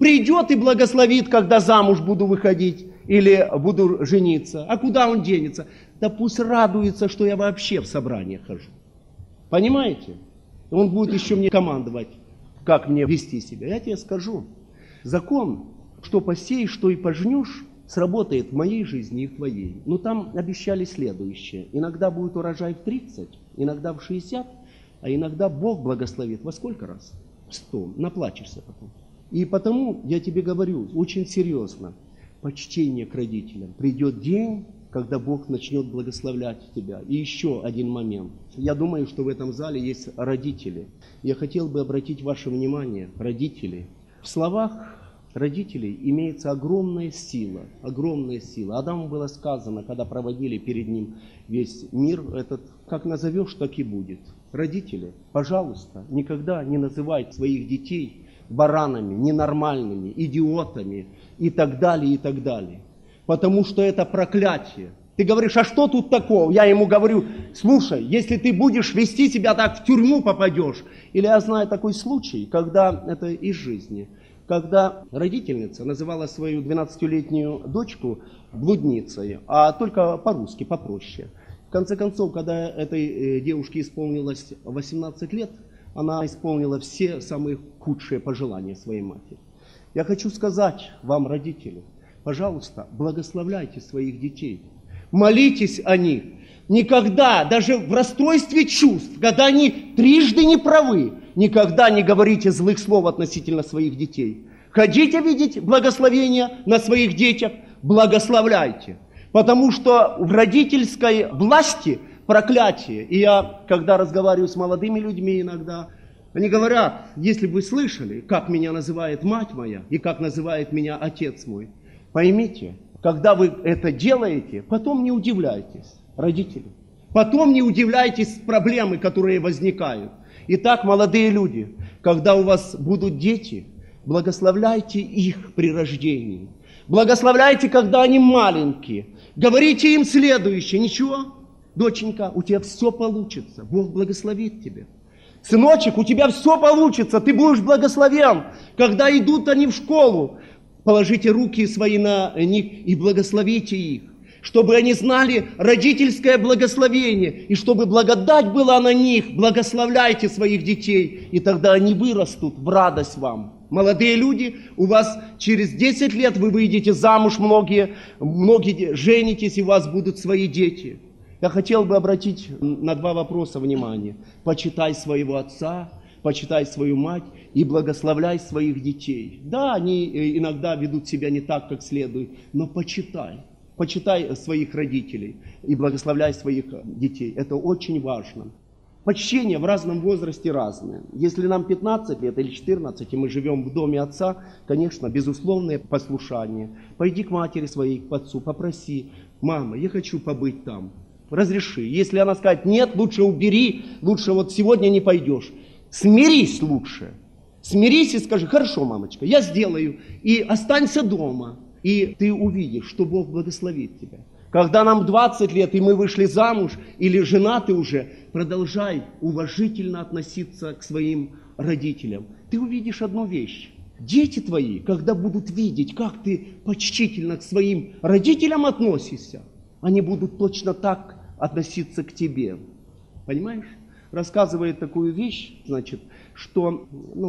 Придет и благословит, когда замуж буду выходить или буду жениться. А куда он денется? Да пусть радуется, что я вообще в собрание хожу. Понимаете? Он будет еще мне командовать, как мне вести себя. Я тебе скажу, закон, что посеешь, что и пожнешь, сработает в моей жизни и в твоей. Но там обещали следующее. Иногда будет урожай в 30, иногда в 60, а иногда Бог благословит. Во сколько раз? В 100. Наплачешься потом. И потому я тебе говорю очень серьезно. Почтение к родителям. Придет день, когда Бог начнет благословлять тебя. И еще один момент. Я думаю, что в этом зале есть родители. Я хотел бы обратить ваше внимание, родители. В словах родителей имеется огромная сила. Огромная сила. Адаму было сказано, когда проводили перед ним весь мир этот, как назовешь, так и будет. Родители, пожалуйста, никогда не называйте своих детей баранами, ненормальными, идиотами и так далее, и так далее. Потому что это проклятие. Ты говоришь, а что тут такого? Я ему говорю, слушай, если ты будешь вести себя так, в тюрьму попадешь. Или я знаю такой случай, когда, это из жизни, когда родительница называла свою 12-летнюю дочку блудницей, а только по-русски, попроще. В конце концов, когда этой девушке исполнилось 18 лет, она исполнила все самые худшие пожелания своей матери. Я хочу сказать вам, родители, пожалуйста, благословляйте своих детей. Молитесь о них. Никогда, даже в расстройстве чувств, когда они трижды не правы, никогда не говорите злых слов относительно своих детей. Хотите видеть благословение на своих детях? Благословляйте. Потому что в родительской власти проклятие. И я, когда разговариваю с молодыми людьми иногда, они говорят, если бы вы слышали, как меня называет мать моя и как называет меня отец мой, поймите, когда вы это делаете, потом не удивляйтесь, родители. Потом не удивляйтесь проблемы, которые возникают. Итак, молодые люди, когда у вас будут дети, благословляйте их при рождении. Благословляйте, когда они маленькие. Говорите им следующее. Ничего, доченька, у тебя все получится. Бог благословит тебя. Сыночек, у тебя все получится. Ты будешь благословен. Когда идут они в школу, положите руки свои на них и благословите их. Чтобы они знали родительское благословение. И чтобы благодать была на них. Благословляйте своих детей. И тогда они вырастут в радость вам. Молодые люди, у вас через 10 лет вы выйдете замуж, многие женитесь, и у вас будут свои дети. Я хотел бы обратить на 2 вопроса внимание. Почитай своего отца, почитай свою мать и благословляй своих детей. Да, они иногда ведут себя не так, как следует, но почитай. Почитай своих родителей и благословляй своих детей. Это очень важно. Почтение в разном возрасте разное. Если нам 15 лет или 14, и мы живем в доме отца, конечно, безусловное послушание. Пойди к матери своей, к отцу, попроси: мама, я хочу побыть там. Разреши. Если она скажет: нет, лучше убери, лучше вот сегодня не пойдешь. Смирись лучше. Смирись и скажи: хорошо, мамочка, я сделаю. И останься дома. И ты увидишь, что Бог благословит тебя. Когда нам 20 лет, и мы вышли замуж, или женаты уже, продолжай уважительно относиться к своим родителям. Ты увидишь одну вещь. Дети твои, когда будут видеть, как ты почтительно к своим родителям относишься, они будут точно так относиться к тебе. Понимаешь? Рассказывает такую вещь, значит, что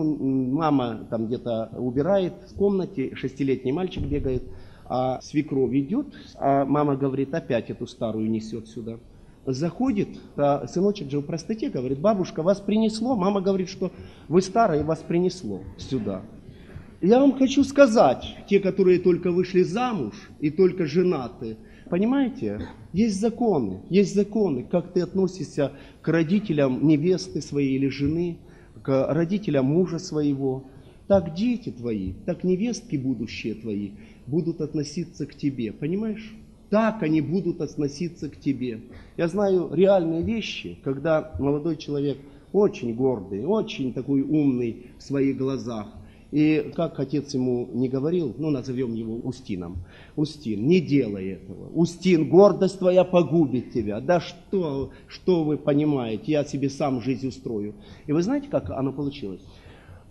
мама там где-то убирает в комнате, 6-летний мальчик бегает, а свекровь идет, а мама говорит: опять эту старую несет сюда. Заходит, а сыночек же в простоте говорит: бабушка, вас принесло. Мама говорит, что вы старая, и вас принесло сюда. Я вам хочу сказать, те, которые только вышли замуж и только женаты, понимаете, есть законы, как ты относишься к родителям невесты своей или жены, к родителям мужа своего. Так дети твои, так невестки будущие твои будут относиться к тебе, понимаешь? Так они будут относиться к тебе. Я знаю реальные вещи, когда молодой человек очень гордый, очень такой умный в своих глазах. И как отец ему не говорил, назовем его Устином. Устин, не делай этого. Устин, гордость твоя погубит тебя. Да что вы понимаете, я себе сам жизнь устрою. И вы знаете, как оно получилось?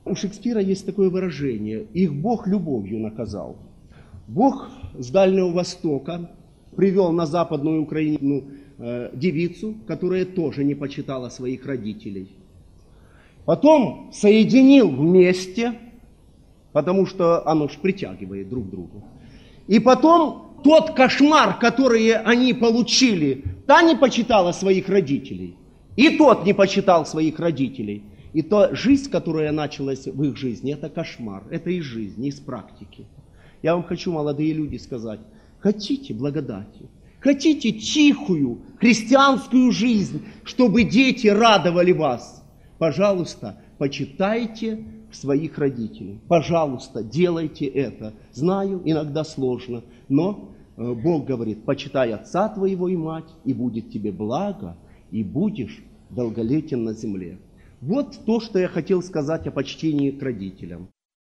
У Шекспира есть такое выражение: их Бог любовью наказал. Бог с Дальнего Востока привел на Западную Украину девицу, которая тоже не почитала своих родителей. Потом соединил вместе, потому что оно ж притягивает друг к другу. И потом тот кошмар, который они получили, та не почитала своих родителей, и тот не почитал своих родителей. И та жизнь, которая началась в их жизни, это кошмар, это из жизни, из практики. Я вам хочу, молодые люди, сказать: хотите благодати, хотите тихую христианскую жизнь, чтобы дети радовали вас, пожалуйста, почитайте своих родителей. Пожалуйста, делайте это. Знаю, иногда сложно, но Бог говорит: почитай отца твоего и мать, и будет тебе благо, и будешь долголетен на земле. Вот то, что я хотел сказать о почтении к родителям.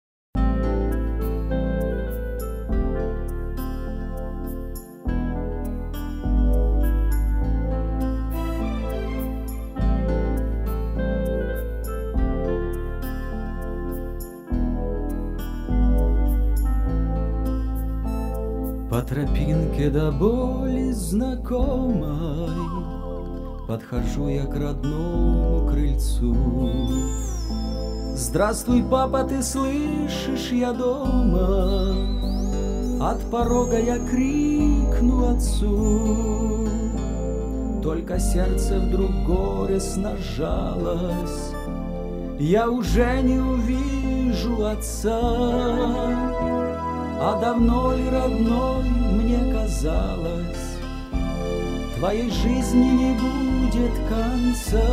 По тропинке до боли знакомой подхожу я к родному крыльцу. Здравствуй, папа, ты слышишь, я дома. От порога я крикну отцу. Только сердце вдруг горестно сжалось. Я уже не увижу отца. А давно ли, родной, мне казалось, твоей жизни не будет конца.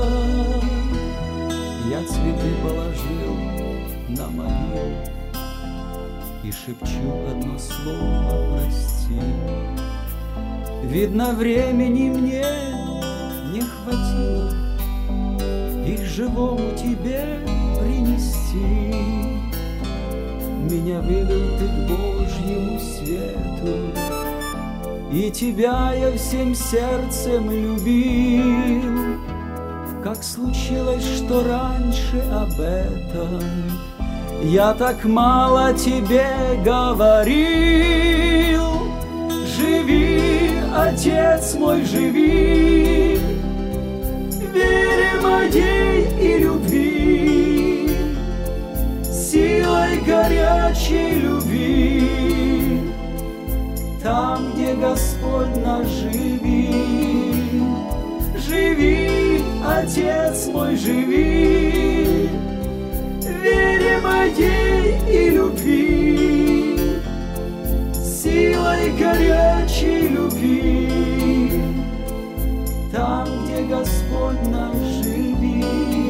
Я цветы положил на могилу и шепчу одно слово: прости. Видно, времени мне не хватило их живому тебе принести. Меня вывел ты к Божьему свету, и тебя я всем сердцем любил. Как случилось, что раньше об этом я так мало тебе говорил? Живи, отец мой, живи, вере моей и любви, силой горячей любви, там, где Господь наш живи. Живи, отец мой, живи, вере моей и любви, силой горячей любви, там, где Господь наш живи.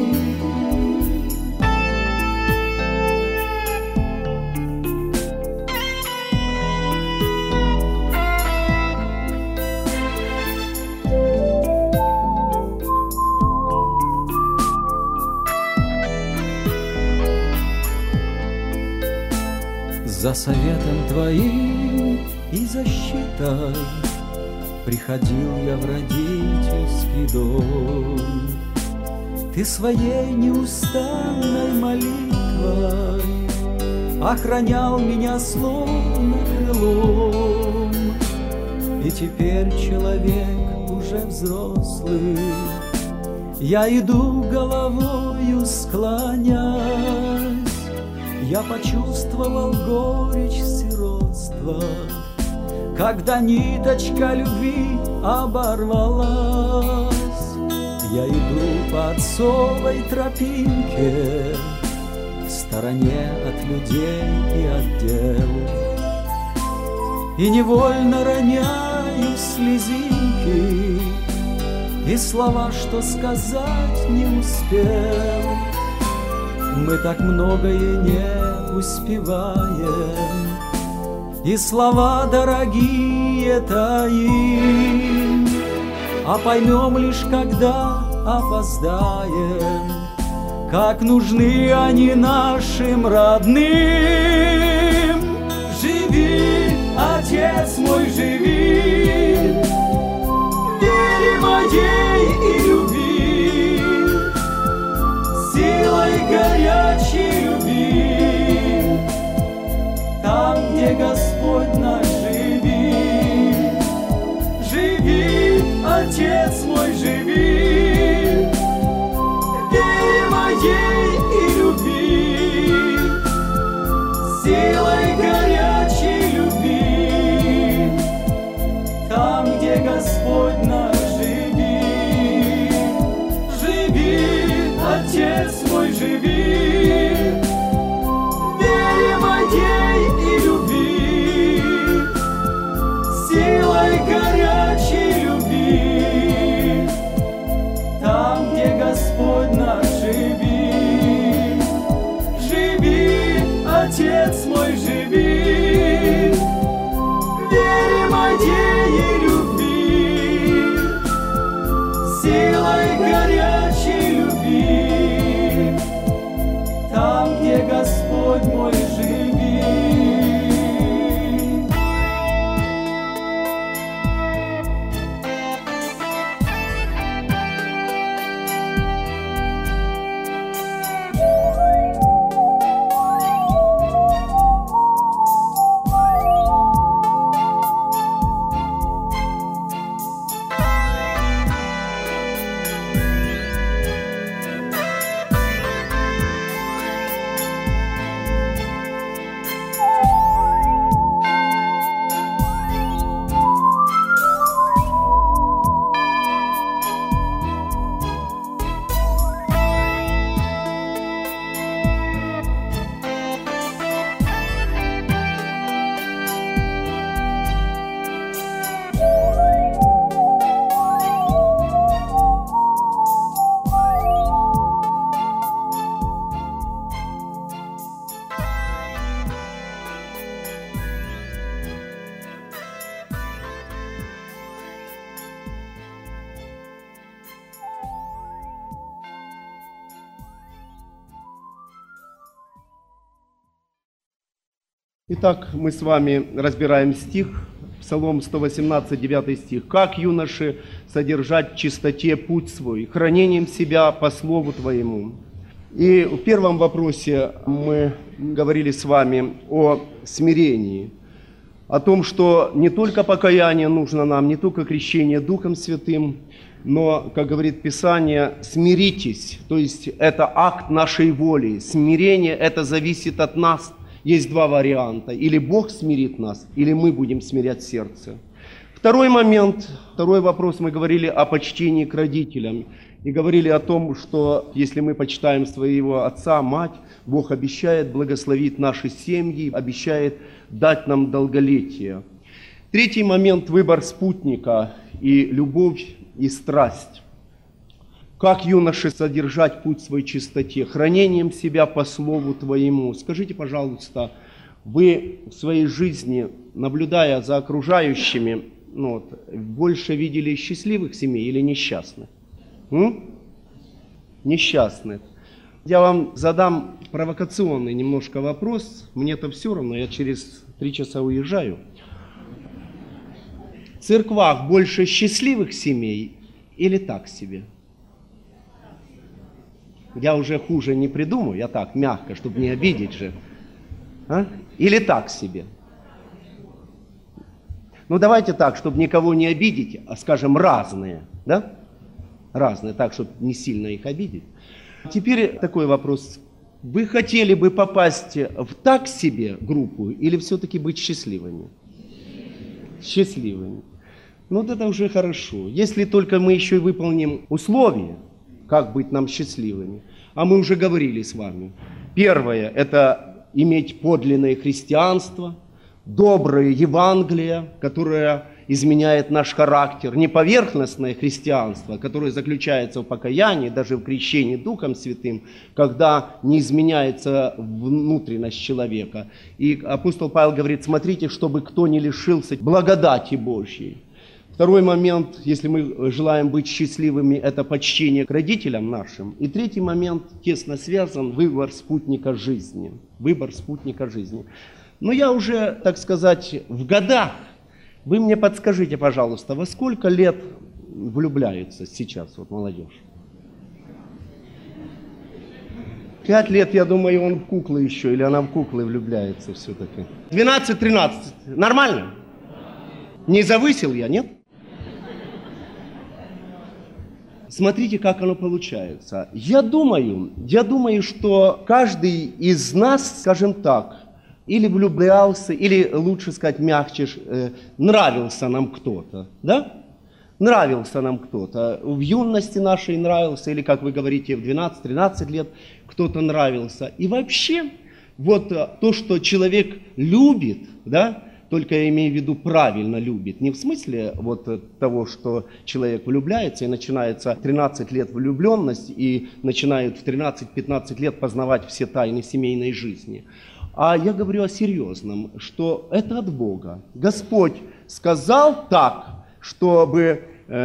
За советом твоим и защитой приходил я в родительский дом. Ты своей неустанной молитвой охранял меня словно крылом. И теперь человек уже взрослый, я иду головою склонясь. Я почувствовал горечь сиротства, когда ниточка любви оборвалась. Я иду по отцовой тропинке, в стороне от людей и от дел, и невольно роняю слезинки, и слова, что сказать не успел. Мы так многое не успеваем, и слова дорогие таим, а поймем лишь, когда опоздаем, как нужны они нашим родным. Живи, отец мой, живи, вере моей и любви, силой горячей любви, Отец мой, живи в вере моей и люби, силой горячей люби, там, где Господь наш, живи, живи, Отец мой, живи в вере моей и люби, силой горячей люби, там, где Господь наш, живи, живи, Отец мой, живи в вере моей и люби, силой горячей люби, там, где Господь мой, живи. Итак, мы с вами разбираем стих, Псалом 118, 9 стих. «Как, юноши, содержать в чистоте путь свой, хранением себя по слову Твоему». И в первом вопросе мы говорили с вами о смирении, о том, что не только покаяние нужно нам, не только крещение Духом Святым, но, как говорит Писание, смиритесь, то есть это акт нашей воли. Смирение это зависит от нас. Есть два варианта. Или Бог смирит нас, или мы будем смирять сердце. Второй момент, второй вопрос, мы говорили о почтении к родителям. И говорили о том, что если мы почитаем своего отца, мать, Бог обещает благословить наши семьи, обещает дать нам долголетие. Третий момент – выбор спутника и любовь и страсть. Как, юноши, содержать путь в своей чистоте? Хранением себя по слову Твоему. Скажите, пожалуйста, вы в своей жизни, наблюдая за окружающими, больше видели счастливых семей или несчастных? Несчастных. Я вам задам провокационный немножко вопрос. Мне-то все равно, я через 3 часа уезжаю. В церквах больше счастливых семей или так себе? Я уже хуже не придумаю, я так, мягко, чтобы не обидеть же. Или так себе? Давайте так, чтобы никого не обидеть, а скажем разные, да? Разные, так, чтобы не сильно их обидеть. Теперь такой вопрос. Вы хотели бы попасть в так себе группу или все-таки быть счастливыми? Счастливыми. Это уже хорошо. Если только мы еще и выполним условия, как быть нам счастливыми. А мы уже говорили с вами. Первое – это иметь подлинное христианство, доброе Евангелие, которое изменяет наш характер, не поверхностное христианство, которое заключается в покаянии, даже в крещении Духом Святым, когда не изменяется внутренность человека. И апостол Павел говорит, смотрите, чтобы кто не лишился благодати Божьей. Второй момент, если мы желаем быть счастливыми, это почтение к родителям нашим. И третий момент, тесно связан, выбор спутника жизни. Выбор спутника жизни. Но я уже, так сказать, в годах. Вы мне подскажите, пожалуйста, во сколько лет влюбляются сейчас молодежь? 5 лет, я думаю, он в куклы еще, или она в куклы влюбляется все-таки. 12-13. Нормально? Не завысил я, нет? смотрите, как оно получается. Я думаю, что каждый из нас, скажем так, или влюблялся, или, лучше сказать, мягче, нравился нам кто-то, да? Нравился нам кто-то. В юности нашей нравился, или, как вы говорите, в 12-13 лет кто-то нравился. И вообще, вот то, что человек любит, да, только я имею в виду правильно любит, не в смысле вот того, что человек влюбляется, и начинается 13 лет влюбленность, и начинает в 13-15 лет познавать все тайны семейной жизни. А я говорю о серьезном, что это от Бога. Господь сказал так, чтобы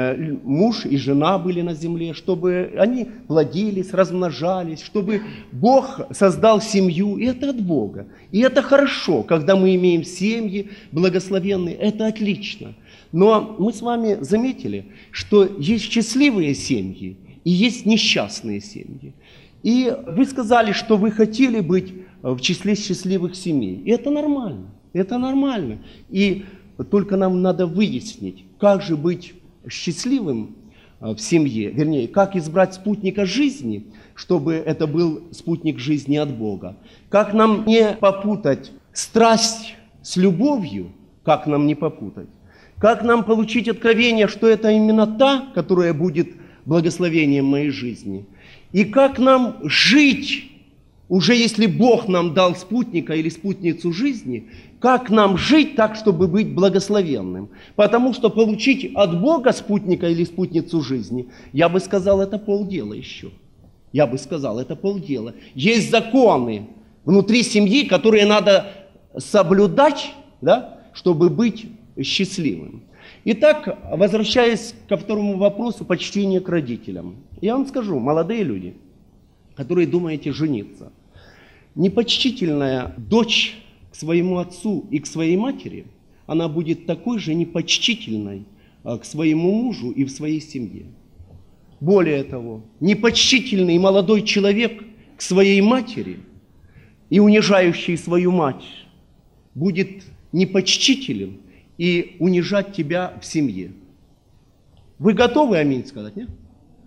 муж и жена были на земле, чтобы они плодились, размножались, чтобы Бог создал семью, и это от Бога. И это хорошо, когда мы имеем семьи благословенные, это отлично. Но мы с вами заметили, что есть счастливые семьи и есть несчастные семьи. И вы сказали, что вы хотели быть в числе счастливых семей. И это нормально, это нормально. И только нам надо выяснить, как же быть счастливым в семье, вернее, как избрать спутника жизни, чтобы это был спутник жизни от Бога. Как нам не попутать страсть с любовью, как нам не попутать. Как нам получить откровение, что это именно та, которая будет благословением моей жизни. И как нам жить, уже если Бог нам дал спутника или спутницу жизни, как нам жить так, чтобы быть благословенным. Потому что получить от Бога спутника или спутницу жизни, я бы сказал, это полдела еще. Я бы сказал, это полдела. Есть законы внутри семьи, которые надо соблюдать, да, чтобы быть счастливым. Итак, возвращаясь ко второму вопросу, почтение к родителям. Я вам скажу, молодые люди, которые думаете жениться, непочтительная дочь к своему отцу и к своей матери, она будет такой же непочтительной к своему мужу и в своей семье. Более того, непочтительный молодой человек к своей матери и унижающий свою мать будет непочтителен и унижать тебя в семье. Вы готовы аминь сказать, нет?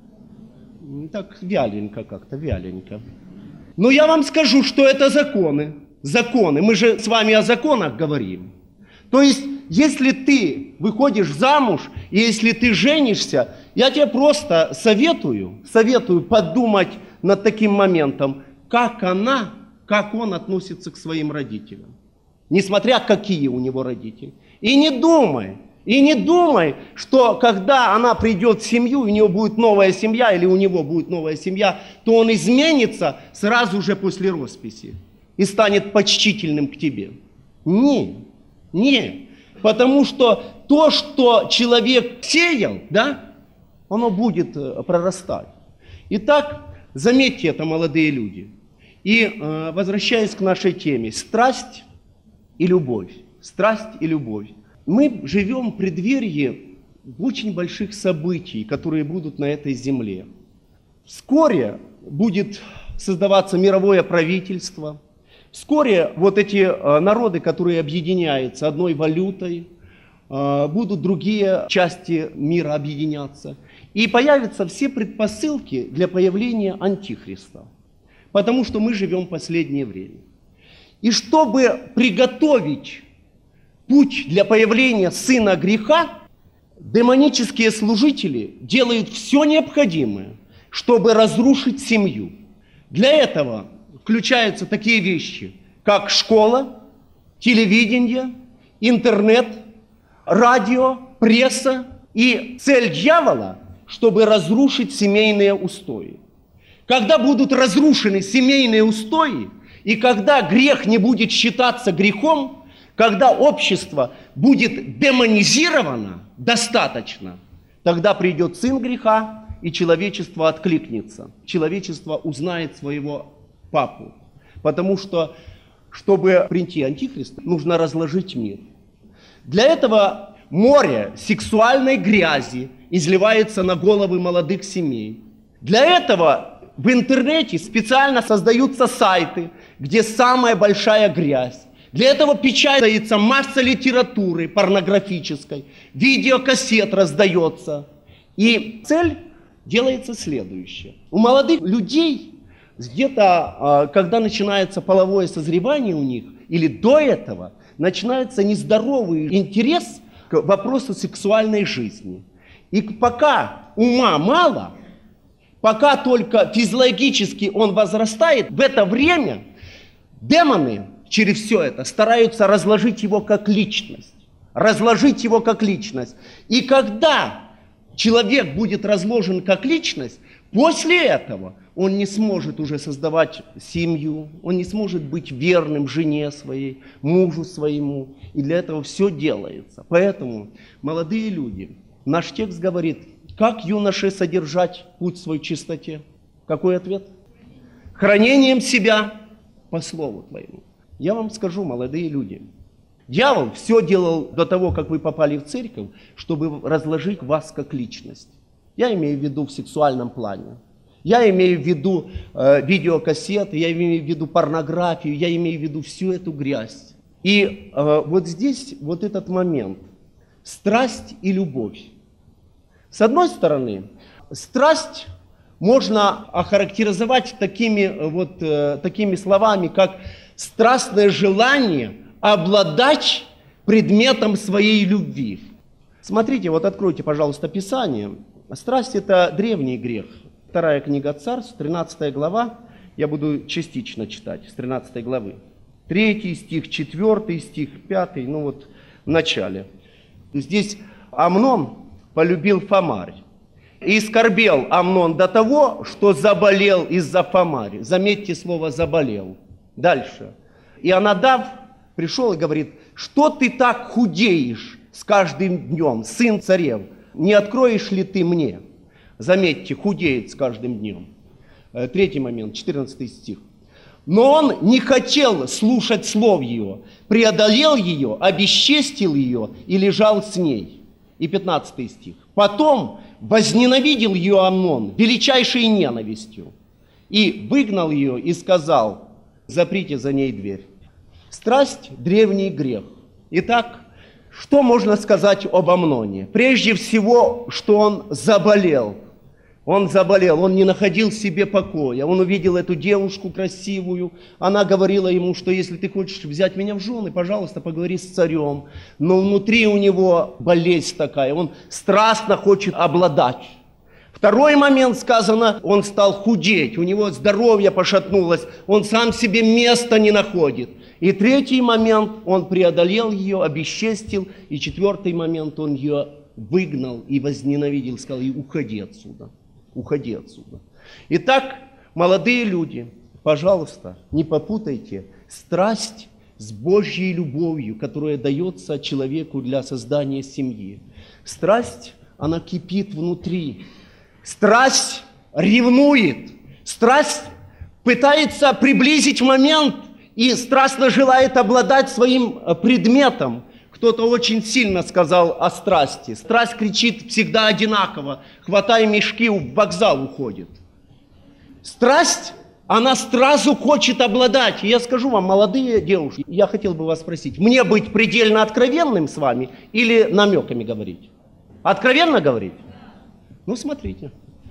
Так вяленько как-то, вяленько. Но я вам скажу, что это законы. Законы. Мы же с вами о законах говорим. То есть, если ты выходишь замуж, и если ты женишься, я тебе просто советую подумать над таким моментом, как он относится к своим родителям. Несмотря какие у него родители. И не думай, что когда она придет в семью, у нее будет новая семья, или у него будет новая семья, то он изменится сразу же после росписи и станет почтительным к тебе. Не. Потому что то, что человек сеял, да, оно будет прорастать. Итак, заметьте это, молодые люди. И возвращаясь к нашей теме, страсть и любовь. Страсть и любовь. Мы живем в преддверии очень больших событий, которые будут на этой земле. Вскоре будет создаваться мировое правительство. Вскоре вот эти народы, которые объединяются одной валютой, будут другие части мира объединяться. И появятся все предпосылки для появления Антихриста. Потому что мы живем в последнее время. И чтобы приготовить путь для появления сына греха, демонические служители делают все необходимое, чтобы разрушить семью. Для этого включаются такие вещи, как школа, телевидение, интернет, радио, пресса. И цель дьявола, чтобы разрушить семейные устои. Когда будут разрушены семейные устои, и когда грех не будет считаться грехом, когда общество будет демонизировано достаточно, тогда придет сын греха, и человечество откликнется. Человечество узнает своего папу. Потому что, чтобы прийти Антихриста, нужно разложить мир. Для этого море сексуальной грязи изливается на головы молодых семей. Для этого в интернете специально создаются сайты, где самая большая грязь. Для этого печатается масса литературы порнографической, видеокассет раздается. И цель делается следующее. У молодых людей где-то, когда начинается половое созревание у них, или до этого, начинается нездоровый интерес к вопросу сексуальной жизни. И пока ума мало, пока только физиологически он возрастает, в это время демоны через все это стараются разложить его как личность. Разложить его как личность. И когда человек будет разложен как личность, после этого он не сможет уже создавать семью, он не сможет быть верным жене своей, мужу своему. И для этого все делается. Поэтому, молодые люди, наш текст говорит, как юноше содержать путь свой в чистоте? Какой ответ? Хранением себя по слову твоему. Я вам скажу, молодые люди, дьявол все делал до того, как вы попали в церковь, чтобы разложить вас как личность. Я имею в виду в сексуальном плане. Я имею в виду видеокассеты, я имею в виду порнографию, я имею в виду всю эту грязь. И вот здесь вот этот момент. Страсть и любовь. С одной стороны, страсть можно охарактеризовать такими словами, как страстное желание обладать предметом своей любви. Смотрите, вот откройте, пожалуйста, Писание. Страсть – это древний грех. 2 книга Царств, 13 глава, я буду частично читать, с 13 главы. 3 стих, 4 стих, 5, ну вот в начале. Здесь Амнон полюбил Фамарь. И скорбел Амнон до того, что заболел из-за Фамари. Заметьте слово «заболел». Дальше. Ионадав пришел и говорит, что ты так худеешь с каждым днем, сын царев, не откроешь ли ты мне? Заметьте, худеет с каждым днем. 3 момент, 14 стих. Но он не хотел слушать слов ее, преодолел ее, обесчестил ее и лежал с ней. И 15 стих. Потом возненавидел ее Амнон величайшей ненавистью и выгнал ее и сказал, заприте за ней дверь. Страсть – древний грех. Итак, что можно сказать об Амноне? Прежде всего, что он заболел. Он заболел, он не находил себе покоя. Он увидел эту девушку красивую. Она говорила ему, что если ты хочешь взять меня в жены, пожалуйста, поговори с царем. Но внутри у него болезнь такая, он страстно хочет обладать. Второй момент сказано, он стал худеть, у него здоровье пошатнулось, он сам себе места не находит. И 3 момент, он преодолел ее, обесчестил. И 4 момент, он ее выгнал и возненавидел, сказал, и уходи отсюда. Уходи отсюда. Итак, молодые люди, пожалуйста, не попутайте страсть с Божьей любовью, которая дается человеку для создания семьи. Страсть, она кипит внутри. Страсть ревнует. Страсть пытается приблизить момент и страстно желает обладать своим предметом. Кто-то очень сильно сказал о страсти. Страсть кричит всегда одинаково. Хватай мешки, в вокзал уходит. Страсть, она сразу хочет обладать. И я скажу вам, молодые девушки, я хотел бы вас спросить, мне быть предельно откровенным с вами или намеками говорить? Откровенно говорить? Ну, смотрите.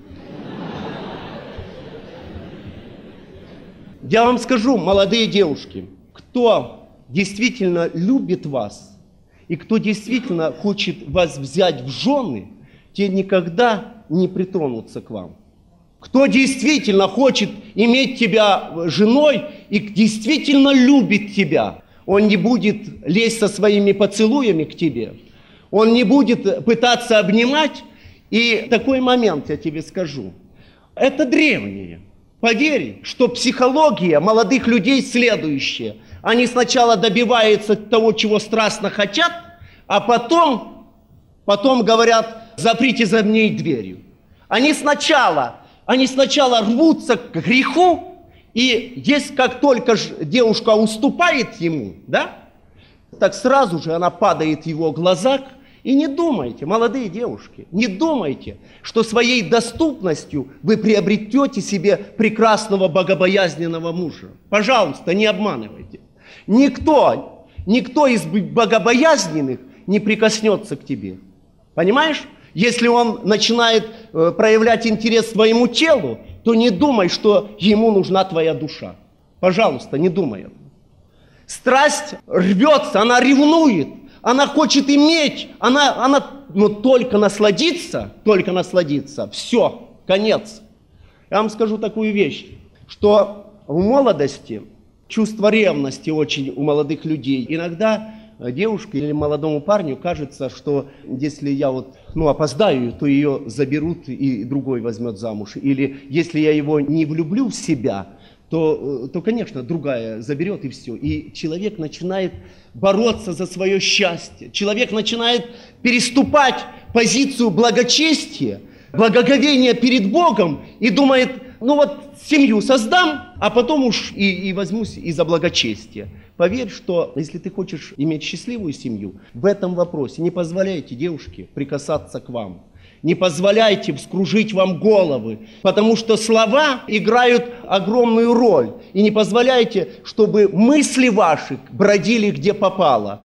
Я вам скажу, молодые девушки, кто действительно любит вас, и кто действительно хочет вас взять в жены, те никогда не притронутся к вам. Кто действительно хочет иметь тебя женой и действительно любит тебя, он не будет лезть со своими поцелуями к тебе, он не будет пытаться обнимать. И такой момент я тебе скажу. Это древнее. Поверь, что психология молодых людей следующая. Они сначала добиваются того, чего страстно хотят, а потом говорят, заприте за ней дверью. Они сначала рвутся к греху, и как только девушка уступает ему, да, так сразу же она падает в его глазах. И не думайте, молодые девушки, не думайте, что своей доступностью вы приобретете себе прекрасного богобоязненного мужа. Пожалуйста, не обманывайте. Никто из богобоязненных не прикоснется к тебе. Понимаешь? Если он начинает проявлять интерес к твоему телу, то не думай, что ему нужна твоя душа. Пожалуйста, не думай. Страсть рвется, она ревнует, она хочет иметь, но только насладиться, все, конец. Я вам скажу такую вещь, что в молодости чувство ревности очень у молодых людей. Иногда девушке или молодому парню кажется, что если я опоздаю, то ее заберут и другой возьмет замуж. Или если я его не влюблю в себя, то, конечно, другая заберет и все. И человек начинает бороться за свое счастье. Человек начинает переступать позицию благочестия, благоговения перед Богом и думает, семью создам, а потом уж и возьмусь и за благочестие. Поверь, что если ты хочешь иметь счастливую семью, в этом вопросе не позволяйте девушке прикасаться к вам. Не позволяйте вскружить вам головы, потому что слова играют огромную роль. И не позволяйте, чтобы мысли ваши бродили где попало.